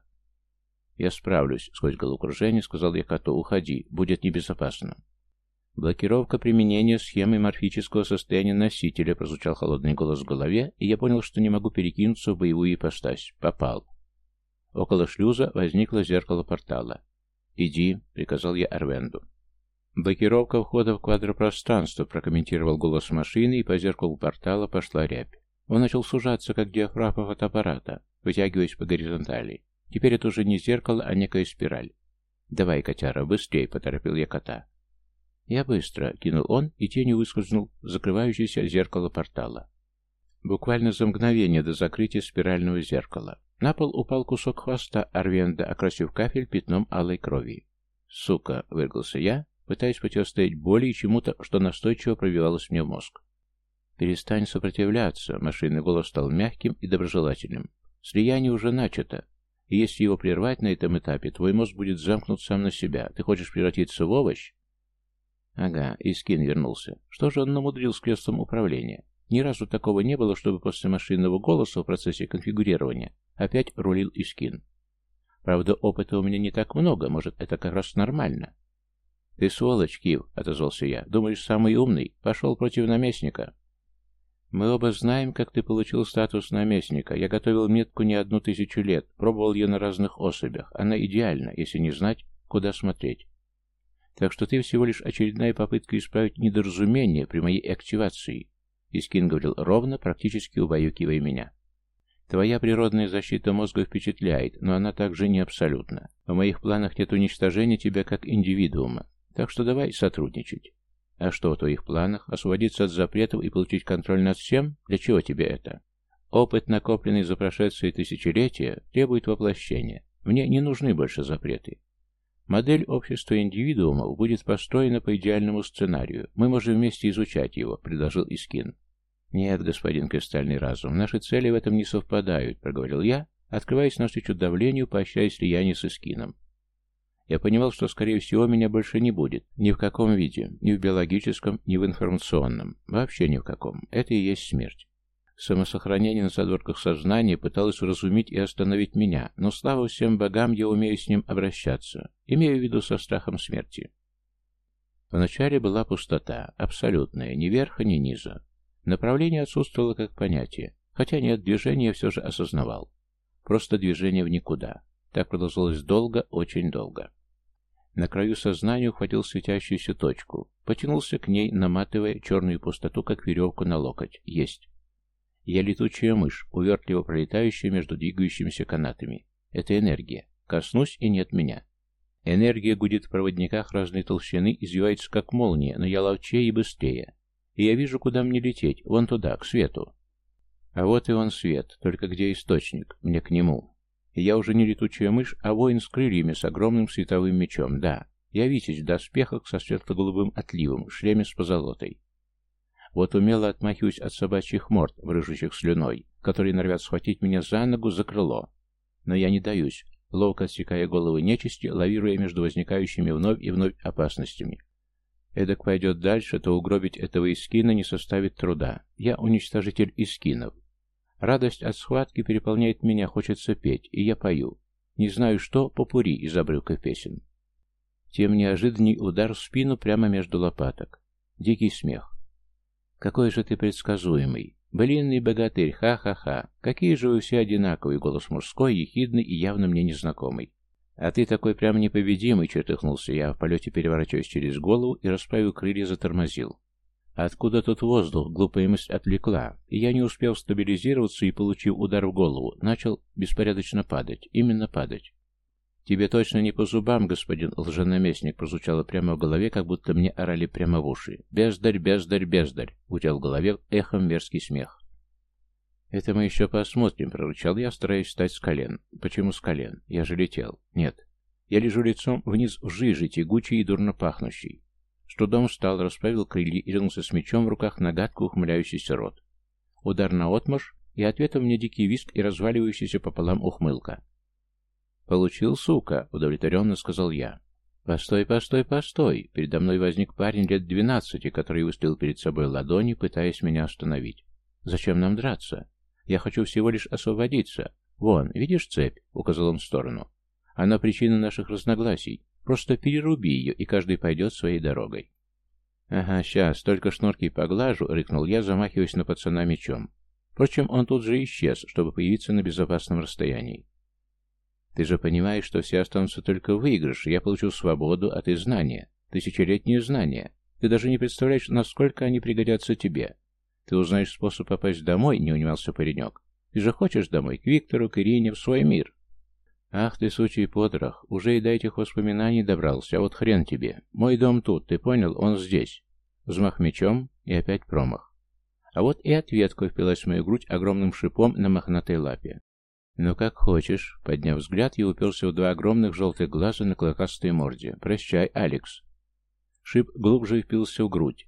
«Я справлюсь», — сквозь головокружение сказал я коту. «Уходи, будет небезопасно». «Блокировка применения схемы морфического состояния носителя», — прозвучал холодный голос в голове, и я понял, что не могу перекинуться в боевую ипостась. Попал. Около шлюза возникло зеркало портала. «Иди», — приказал я Арвенду. «Блокировка входа в квадропространство», — прокомментировал голос машины, и по зеркалу портала пошла рябь. Он начал сужаться, как диафрагма фотоаппарата, вытягиваясь по горизонтали. Теперь это уже не зеркало, а некая спираль. «Давай, котяра, быстрей», — поторопил я кота. «Я быстро», — кинул он, и тенью выскользнул в закрывающееся зеркало портала. Буквально за мгновение до закрытия спирального зеркала. На пол упал кусок хвоста Арвенда, окрасив кафель пятном алой крови. «Сука!» — выругался я, пытаясь противостоять боли и чему-то, что настойчиво пробивалось мне в мозг. «Перестань сопротивляться!» — машинный голос стал мягким и доброжелательным. «Слияние уже начато, и если его прервать на этом этапе, твой мозг будет замкнут сам на себя. Ты хочешь превратиться в овощ?» Ага, Искин вернулся. Что же он намудрил с креслом управления? Ни разу такого не было, чтобы после машинного голоса в процессе конфигурирования опять рулил Искин. Правда, опыта у меня не так много, может, это как раз нормально. «Ты сволочь, Кив», — отозвался я. «Думаешь, самый умный? Пошел против наместника». «Мы оба знаем, как ты получил статус наместника. Я готовил метку не одну тысячу лет, пробовал ее на разных особях. Она идеальна, если не знать, куда смотреть. Так что ты всего лишь очередная попытка исправить недоразумение при моей активации». Искин говорил ровно, практически убаюкивая меня. «Твоя природная защита мозга впечатляет, но она также не абсолютна. В моих планах нет уничтожения тебя как индивидуума. Так что давай сотрудничать». «А что в твоих планах? Освободиться от запретов и получить контроль над всем? Для чего тебе это?» «Опыт, накопленный за прошедшие тысячелетия, требует воплощения. Мне не нужны больше запреты. Модель общества индивидуумов будет построена по идеальному сценарию. Мы можем вместе изучать его», — предложил Искин. «Нет, господин кристальный разум, наши цели в этом не совпадают», — проговорил я, открываясь навстречу давлению, поощряя слияние с Искином. Я понимал, что, скорее всего, меня больше не будет. Ни в каком виде. Ни в биологическом, ни в информационном. Вообще ни в каком. Это и есть смерть. Самосохранение на задворках сознания пыталось вразумить и остановить меня, но, слава всем богам, я умею с ним обращаться. Имею в виду со страхом смерти. Вначале была пустота. Абсолютная. Ни верха, ни низа. Направление отсутствовало как понятие. Хотя нет, движения я все же осознавал. Просто движение в никуда. Так продолжалось долго, очень долго. На краю сознания ухватил светящуюся точку. Потянулся к ней, наматывая черную пустоту, как веревку на локоть. Есть. Я летучая мышь, увертливо пролетающая между двигающимися канатами. Это энергия. Коснусь, и нет меня. Энергия гудит в проводниках разной толщины, извивается как молния, но я ловчее и быстрее. И я вижу, куда мне лететь, вон туда, к свету. А вот и он свет, только где источник? Мне к нему. И я уже не летучая мышь, а воин с крыльями, с огромным световым мечом, да. Я витязь в доспехах со светло-голубым отливом, в шлеме с позолотой. Вот умело отмахиваюсь от собачьих морд, брыжущих слюной, которые норовят схватить меня за ногу, за крыло. Но я не даюсь, ловко отсекая головы нечисти, лавируя между возникающими вновь и вновь опасностями. Эдак пойдет дальше, то угробить этого Искина не составит труда. Я уничтожитель Искинов. Радость от схватки переполняет меня, хочется петь, и я пою. Не знаю что, попурри из обрывков песен. Тем неожиданней удар в спину прямо между лопаток. Дикий смех. Какой же ты предсказуемый. Блинный богатырь, ха-ха-ха. Какие же вы все одинаковые, голос мужской, ехидный и явно мне незнакомый. А ты такой прям непобедимый, чертыхнулся я, в полете переворачиваясь через голову и, расправив крылья, затормозил. Откуда тут воздух, глупая мысль отвлекла, и я, не успев стабилизироваться и получив удар в голову, начал беспорядочно падать, именно падать. «Тебе точно не по зубам, господин лженаместник», прозвучало прямо в голове, как будто мне орали прямо в уши. «Бездарь, бездарь, бездарь», гудел в голове эхом мерзкий смех. «Это мы еще посмотрим», — прорычал я, стараясь встать с колен. «Почему с колен? Я же летел». «Нет. Я лежу лицом вниз в жиже, тягучей и дурно пахнущей». С трудом встал, расправил крылья и ринулся с мечом в руках на гадко ухмыляющийся рот. Удар наотмашь, и ответом мне дикий визг и разваливающаяся пополам ухмылка. «Получил, сука», — удовлетворенно сказал я. «Постой, постой, постой!» Передо мной возник парень лет двенадцати, который выставил перед собой ладони, пытаясь меня остановить. «Зачем нам драться? Я хочу всего лишь освободиться. Вон, видишь цепь?» — указал он в сторону. «Она причина наших разногласий. Просто переруби ее, и каждый пойдет своей дорогой». «Ага, сейчас, только шнурки поглажу», — рыкнул я, замахиваясь на пацана мечом. Впрочем, он тут же исчез, чтобы появиться на безопасном расстоянии. «Ты же понимаешь, что все останутся только в выигрыше. Я получу свободу, а ты знания. Тысячелетние знания. Ты даже не представляешь, насколько они пригодятся тебе. Ты узнаешь способ попасть домой», — не унимался паренек. «Ты же хочешь домой, к Виктору, к Ирине, в свой мир». «Ах ты, сучий потрох, уже и до этих воспоминаний добрался, а вот хрен тебе. Мой дом тут, ты понял, он здесь». Взмах мечом и опять промах. А вот и ответка впилась в мою грудь огромным шипом на мохнатой лапе. «Ну, как хочешь», — подняв взгляд, я уперся в два огромных желтых глаза на клыкастой морде. «Прощай, Алекс». Шип глубже впился в грудь.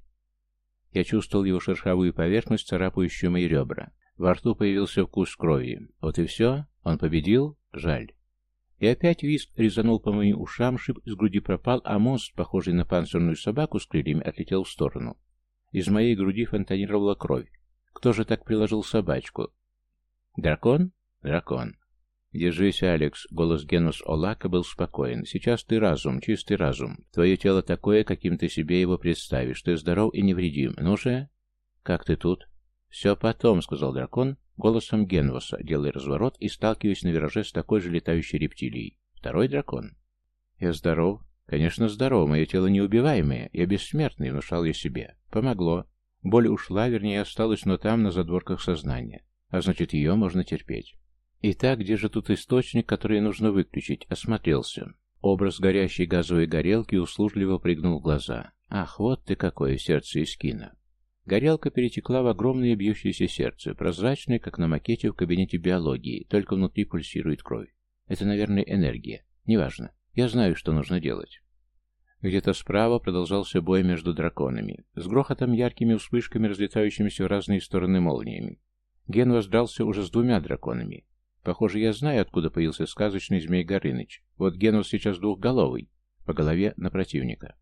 Я чувствовал его шершавую поверхность, царапающую мои ребра. Во рту появился вкус крови. Вот и все. Он победил? Жаль. И опять визг резанул по моим ушам, шип из груди пропал, а монстр, похожий на панцирную собаку с крыльями, отлетел в сторону. Из моей груди фонтанировала кровь. Кто же так приложил собачку? Дракон? Дракон. «Держись, Алекс», — голос Генус Олака был спокоен. «Сейчас ты разум, чистый разум. Твое тело такое, каким ты себе его представишь. Ты здоров и невредим. Ну же?» «Как ты тут?» «Все потом», — сказал дракон голосом Генваса, делая разворот и сталкиваясь на вираже с такой же летающей рептилией. «Второй дракон?» «Я здоров». «Конечно, здоров. Мое тело неубиваемое. Я бессмертный», — внушал я себе. Помогло. Боль ушла, вернее, осталась, но там, на задворках сознания. А значит, ее можно терпеть. Итак, где же тут источник, который нужно выключить? Осмотрелся. Образ горящей газовой горелки услужливо пригнул глаза. Ах, вот ты какое сердце Искина. Горелка перетекла в огромное бьющееся сердце, прозрачное, как на макете в кабинете биологии, только внутри пульсирует кровь. Это, наверное, энергия. Неважно. Я знаю, что нужно делать. Где-то справа продолжался бой между драконами, с грохотом, яркими вспышками, разлетающимися в разные стороны молниями. Ген воздрался уже с двумя драконами. Похоже, я знаю, откуда появился сказочный Змей Горыныч. Вот Генус сейчас двухголовый, по голове на противника.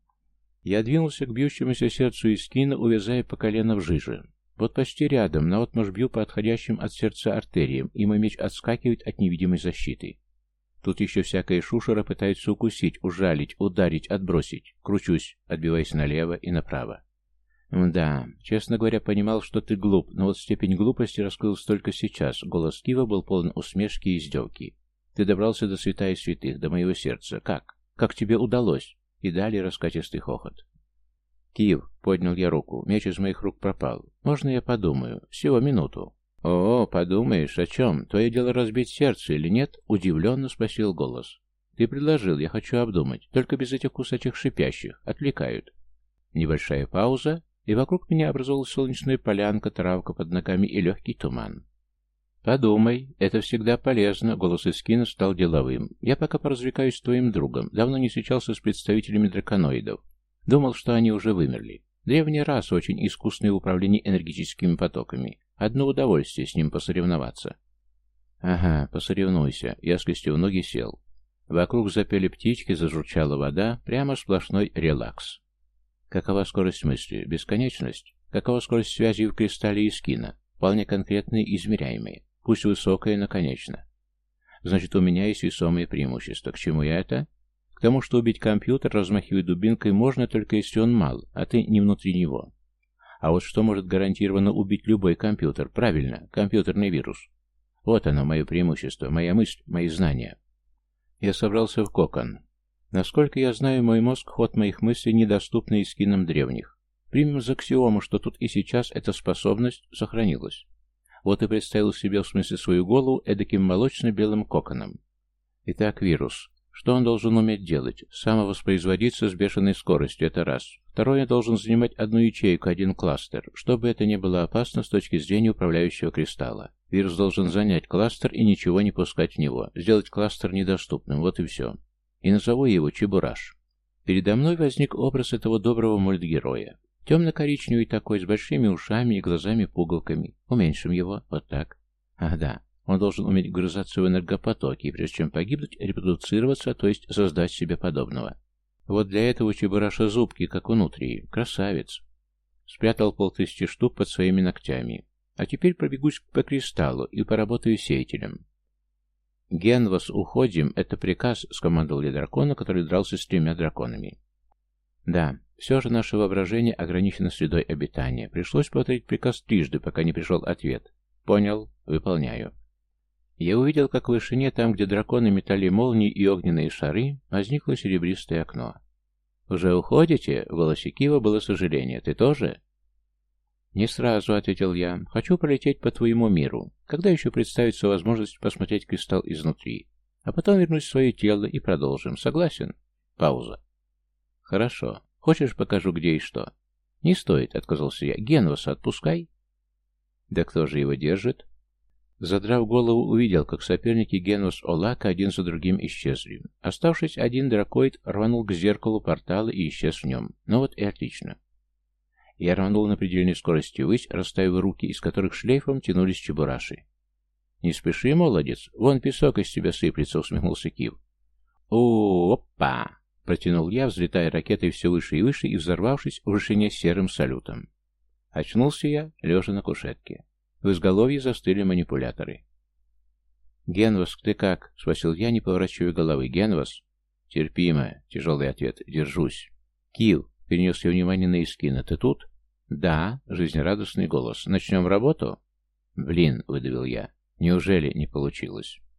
Я двинулся к бьющемуся сердцу Искина, увязая по колено в жиже. Вот почти рядом, наотмашь бью по отходящим от сердца артериям, и мой меч отскакивает от невидимой защиты. Тут еще всякая шушера пытается укусить, ужалить, ударить, отбросить. Кручусь, отбиваясь налево и направо. Да, честно говоря, понимал, что ты глуп, но вот степень глупости раскрылась только сейчас. Голос Кива был полон усмешки и издевки. Ты добрался до святая святых, до моего сердца. Как? Как тебе удалось?» И далее раскатистый хохот. «Киев», — поднял я руку, мяч из моих рук пропал. «Можно я подумаю? Всего минуту». «О, подумаешь, о чем? Твое дело разбить сердце или нет?» — удивленно спросил голос. «Ты предложил, я хочу обдумать, только без этих кусачих шипящих, отвлекают». Небольшая пауза, и вокруг меня образовалась солнечная полянка, травка под ногами и легкий туман. «Подумай, это всегда полезно», — голос Искина стал деловым. «Я пока поразвлекаюсь с твоим другом, давно не встречался с представителями драконоидов. Думал, что они уже вымерли. Древняя раса, очень искусная в управлении энергетическими потоками. Одно удовольствие с ним посоревноваться». «Ага, посоревнуйся», — я скрестив ноги сел. Вокруг запели птички, зажурчала вода, прямо сплошной релакс. Какова скорость мысли? Бесконечность? Какова скорость связи в кристалле Искина? Вполне конкретные и измеряемые. Пусть высокая, но конечно. Значит, у меня есть весомые преимущества. К чему я это? К тому, что убить компьютер, размахивая дубинкой, можно только если он мал, а ты не внутри него. А вот что может гарантированно убить любой компьютер? Правильно, компьютерный вирус. Вот оно, мое преимущество, моя мысль, мои знания. Я собрался в кокон. Насколько я знаю, мой мозг, ход моих мыслей недоступный Искинам древних. Примем за аксиому, что тут и сейчас эта способность сохранилась. Вот и представил себе в смысле свою голову эдаким молочно-белым коконом. Итак, вирус. Что он должен уметь делать? Самовоспроизводиться с бешеной скоростью, это раз. Второе, должен занимать одну ячейку, один кластер, чтобы это не было опасно с точки зрения управляющего кристалла. Вирус должен занять кластер и ничего не пускать в него, сделать кластер недоступным, вот и все. И назову его Чебураш. Передо мной возник образ этого доброго мультгероя. Темно-коричневый такой, с большими ушами и глазами-пуговками. Уменьшим его, вот так. Ах да, он должен уметь грызаться в энергопотоки, и прежде чем погибнуть, репродуцироваться, то есть создать себе подобного. Вот для этого у Чебураша зубки, как у нутрии. Красавец. Спрятал полтысячи штук под своими ногтями. А теперь пробегусь по кристаллу и поработаю сеятелем. «Генвас, уходим!» — это приказ, — скомандовал я дракона, который дрался с тремя драконами. Да, все же наше воображение ограничено средой обитания. Пришлось повторить приказ трижды, пока не пришел ответ. Понял, выполняю. Я увидел, как в вышине, там, где драконы метали молнии и огненные шары, возникло серебристое окно. «Уже уходите?» — в голосе Кива было сожаление. «Ты тоже?» «Не сразу», — ответил я. «Хочу пролететь по твоему миру. Когда еще представится возможность посмотреть кристалл изнутри? А потом вернусь в свое тело и продолжим. Согласен?» Пауза. «Хорошо. Хочешь, покажу, где и что?» «Не стоит», — отказался я. «Генваса отпускай». «Да кто же его держит?» Задрав голову, увидел, как соперники Генвас Олака один за другим исчезли. Оставшись один, дракоид рванул к зеркалу портала и исчез в нем. Ну вот и отлично. Я рванул на предельной скорости ввысь, расставив руки, из которых шлейфом тянулись чебураши. «Не спеши, молодец, вон песок из тебя сыплется», — усмехнулся Кив. «О-опа!» — протянул я, взлетая ракетой все выше и выше и взорвавшись в вышине серым салютом. Очнулся я, лежа на кушетке. В изголовье застыли манипуляторы. «Генвас, ты как?» — спросил я, не поворачивая головы. «Генвас?» «Терпимо», — тяжелый ответ. «Держусь». «Кив», — перенес я внимание на Искина. «Ты тут?» «Да», — жизнерадостный голос. «Начнем работу?» «Блин», — выдавил я. «Неужели не получилось?»